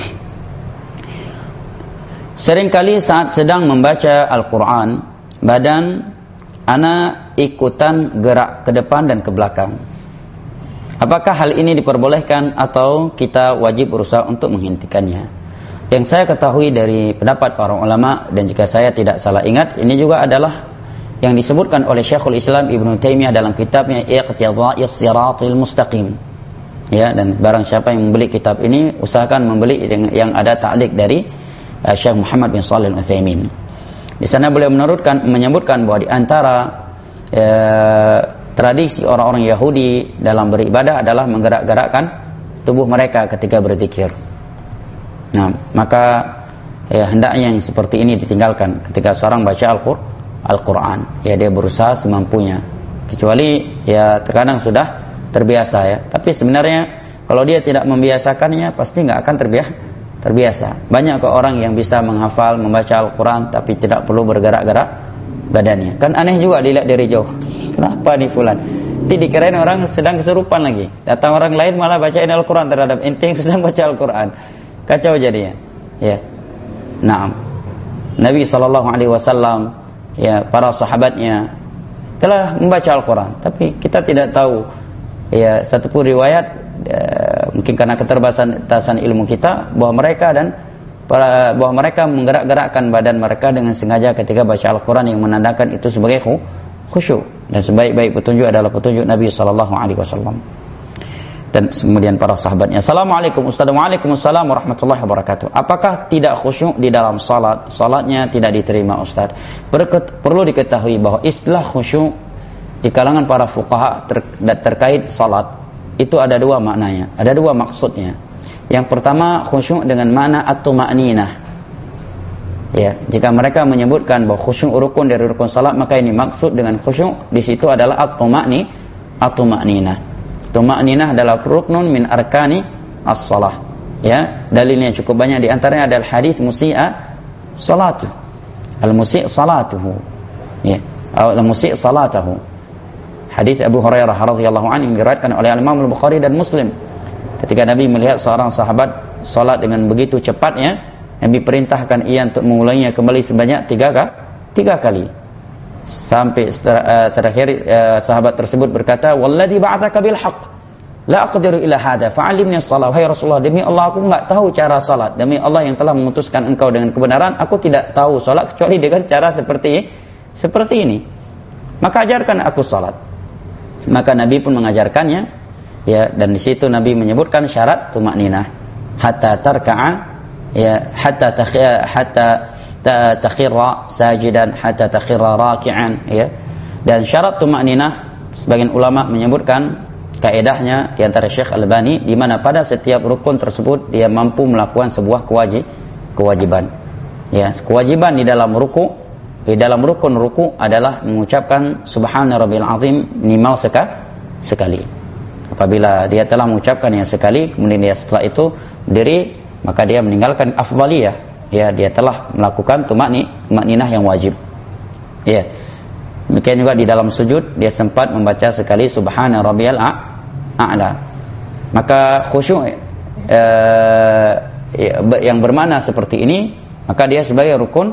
Seringkali saat sedang membaca Al-Qur'an, badan ana ikutan gerak ke depan dan ke belakang. Apakah hal ini diperbolehkan atau kita wajib berusaha untuk menghentikannya? Yang saya ketahui dari pendapat para ulama, dan jika saya tidak salah ingat, ini juga adalah yang disebutkan oleh Syekhul Islam Ibnu Taimiyah dalam kitabnya Iqtida'is Shiratal Mustaqim. Ya, dan barang siapa yang membeli kitab ini, usahakan membeli yang ada ta'liq dari uh, Syekh Muhammad bin Shalih Al-Utsaimin. Di sana beliau menurutkan menyebutkan bahwa di antara uh, tradisi orang-orang Yahudi dalam beribadah adalah menggerak-gerakkan tubuh mereka ketika berzikir. Nah, maka ya, hendaknya yang seperti ini ditinggalkan ketika seorang baca Al-Qur'an. Ya, dia berusaha semampunya. Kecuali ya terkadang sudah terbiasa ya. Tapi sebenarnya kalau dia tidak membiasakannya, pasti nggak akan terbiasa. Terbiasa. Banyak kok orang yang bisa menghafal, membaca Al-Qur'an tapi tidak perlu bergerak-gerak badannya. Kan aneh juga dilihat dari jauh. Kenapa nih fulan? Nanti dikirain orang sedang kesurupan lagi. Datang orang lain malah bacain Al-Quran terhadap ente yang sedang baca Al-Quran. Kacau jadinya. Ya. Naam. Nabi sallallahu alaihi wasallam, ya, para sahabatnya telah membaca Al-Quran, tapi kita tidak tahu ya satupun riwayat, ya, mungkin karena keterbatasan ilmu kita, bahwa mereka dan para, bahwa mereka menggerak-gerakkan badan mereka dengan sengaja ketika baca Al-Quran, yang menandakan itu sebagai khusyuk. Dan sebaik-baik petunjuk adalah petunjuk Nabi sallallahu alaihi wasallam dan kemudian para sahabatnya. Assalamualaikum Ustaz. Waalaikumsalam warahmatullahi wabarakatuh. Apakah tidak khusyuk di dalam salat, salatnya tidak diterima Ustaz? Berket, perlu diketahui bahwa istilah khusyuk di kalangan para fuqaha ter, terkait salat itu ada dua maknanya, ada dua maksudnya. Yang pertama, khusyuk dengan makna at-tuma'ninah. Ya, jika mereka menyebutkan bahwa khusyuk rukun dari rukun salat, maka ini maksud dengan khusyuk di situ adalah at-tuma'ni, at-tuma'ninah. Tuma'ninah adalah ruknun min arkani as-salah. Ya, dalilnya cukup banyak, di antaranya adalah hadis musi'a salatu. Al-musi' salatuhu. Ya, al-musi' salatahu. Hadis Abu Hurairah radhiyallahu anhu yang diriwayatkan oleh Imam Al-Bukhari dan Muslim. Ketika Nabi melihat seorang sahabat salat dengan begitu cepatnya, Nabi perintahkan ia untuk mengulanginya kembali sebanyak tiga, tiga kali. Sampai uh, terakhir uh, sahabat tersebut berkata, "Walladzi ba'atsaka bil haqq, la aqdiru ila hadza, fa'allimni as-shalah." Hai Rasulullah, demi Allah aku enggak tahu cara salat. Demi Allah yang telah memutuskan engkau dengan kebenaran, aku tidak tahu salat kecuali dengan cara seperti seperti ini. Maka ajarkan aku salat. Maka Nabi pun mengajarkannya, ya, dan di situ Nabi menyebutkan syarat tuma'ninah, hatta tarka'a, ya, hatta takhira hatta takhira sajidan, hatta takhira raki'an, ya. Dan syarat tuma'ninah sebagian ulama menyebutkan kaedahnya di antara Syekh Al-Albani, di mana pada setiap rukun tersebut dia mampu melakukan sebuah kewajib, kewajiban. Ya, kewajiban di dalam ruku, di dalam rukun ruku adalah mengucapkan Subhana Rabbil Azim minimal seka, sekali. Apabila dia telah mengucapkan yang sekali, kemudian dia setelah itu berdiri, maka dia meninggalkan afdhaliyah. Ya, dia telah melakukan tumakni, tumakninah yang wajib. Ya. Demikian juga di dalam sujud dia sempat membaca sekali Subhana Rabbiyal A'la. Maka khusyuk eh, yang bermakna seperti ini, maka dia sebagai rukun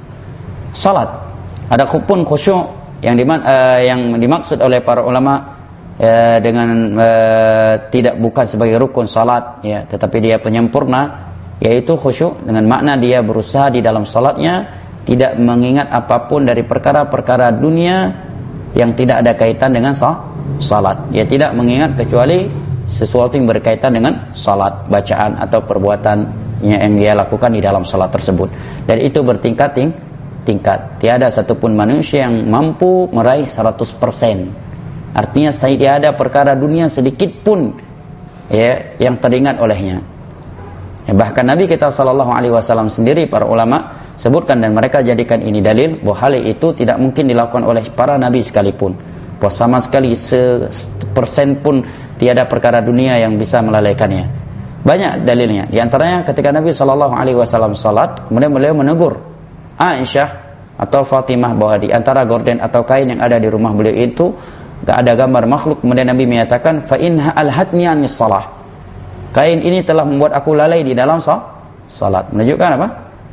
salat. Ada pun khusyuk yang dimak, eh, yang dimaksud oleh para ulama eh, dengan eh, tidak bukan sebagai rukun salat, ya, tetapi dia penyempurna, yaitu khusyuk dengan makna dia berusaha di dalam salatnya tidak mengingat apapun dari perkara-perkara dunia yang tidak ada kaitan dengan salat. Dia tidak mengingat kecuali sesuatu yang berkaitan dengan salat, bacaan atau perbuatan yang dia lakukan di dalam salat tersebut. Dan itu bertingkat-tingkat. Tiada satupun manusia yang mampu meraih seratus persen. Artinya tidak ada perkara dunia sedikit pun ya yang teringat olehnya. Ya, bahkan Nabi kita sallallahu alaihi wasallam sendiri, para ulama sebutkan dan mereka jadikan ini dalil bahwa hal itu tidak mungkin dilakukan oleh para nabi sekalipun. Bahwa sama sekali sepersen pun tiada perkara dunia yang bisa melalaikannya. Banyak dalilnya. Di antaranya ketika Nabi sallallahu alaihi wasallam salat, kemudian beliau menegur Aisyah atau Fatimah bahwa di antara gorden atau kain yang ada di rumah beliau itu enggak ada gambar makhluk. Kemudian Nabi menyatakan fa inha alhatni anis shalah. Kain ini telah membuat aku lalai di dalam salat. Menunjukkan apa?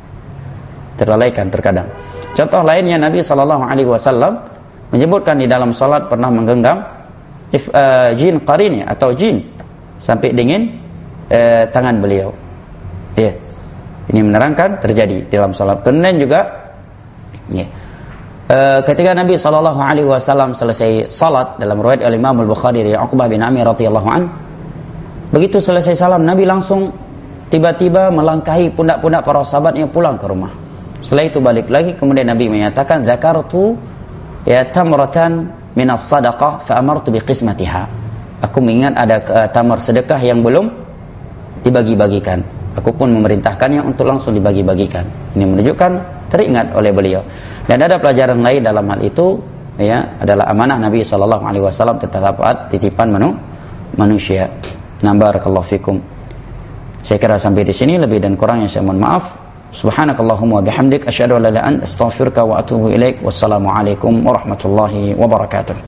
Terlalaikan terkadang. Contoh lainnya Nabi sallallahu alaihi wasallam menyebutkan di dalam salat pernah menggenggam if, uh, jin qarin atau jin sampai dingin uh, tangan beliau. Ya. Ini menerangkan terjadi di dalam salat. Kemudian juga ya. Uh, ketika Nabi sallallahu alaihi wasallam selesai salat dalam riwayat Al-Imam Al-Bukhari dari Uqbah bin Amir radhiyallahu an, begitu selesai salam Nabi langsung tiba-tiba melangkahi pundak-pundak para sahabat yang pulang ke rumah. Setelah itu balik lagi, kemudian Nabi menyatakan zakartu ya tamratan minas sadaqah fa amartu biqismatiha. Aku mengingat ada uh, tamar sedekah yang belum dibagi-bagikan. Aku pun memerintahkannya untuk langsung dibagi-bagikan. Ini menunjukkan teringat oleh beliau. Dan ada pelajaran lain dalam hal itu, ya, adalah amanah Nabi sallallahu alaihi wasallam terdapat titipan manu, manusia. Nah, barakallahu fikum. Saya kira sampai di sini, lebih dan kurangnya saya mohon maaf. Subhanakallahumma wa bihamdik asyhadu an la ilaha illa anta astaghfiruka wa atubu ilaik. Wassalamu alaikum warahmatullahi wabarakatuh.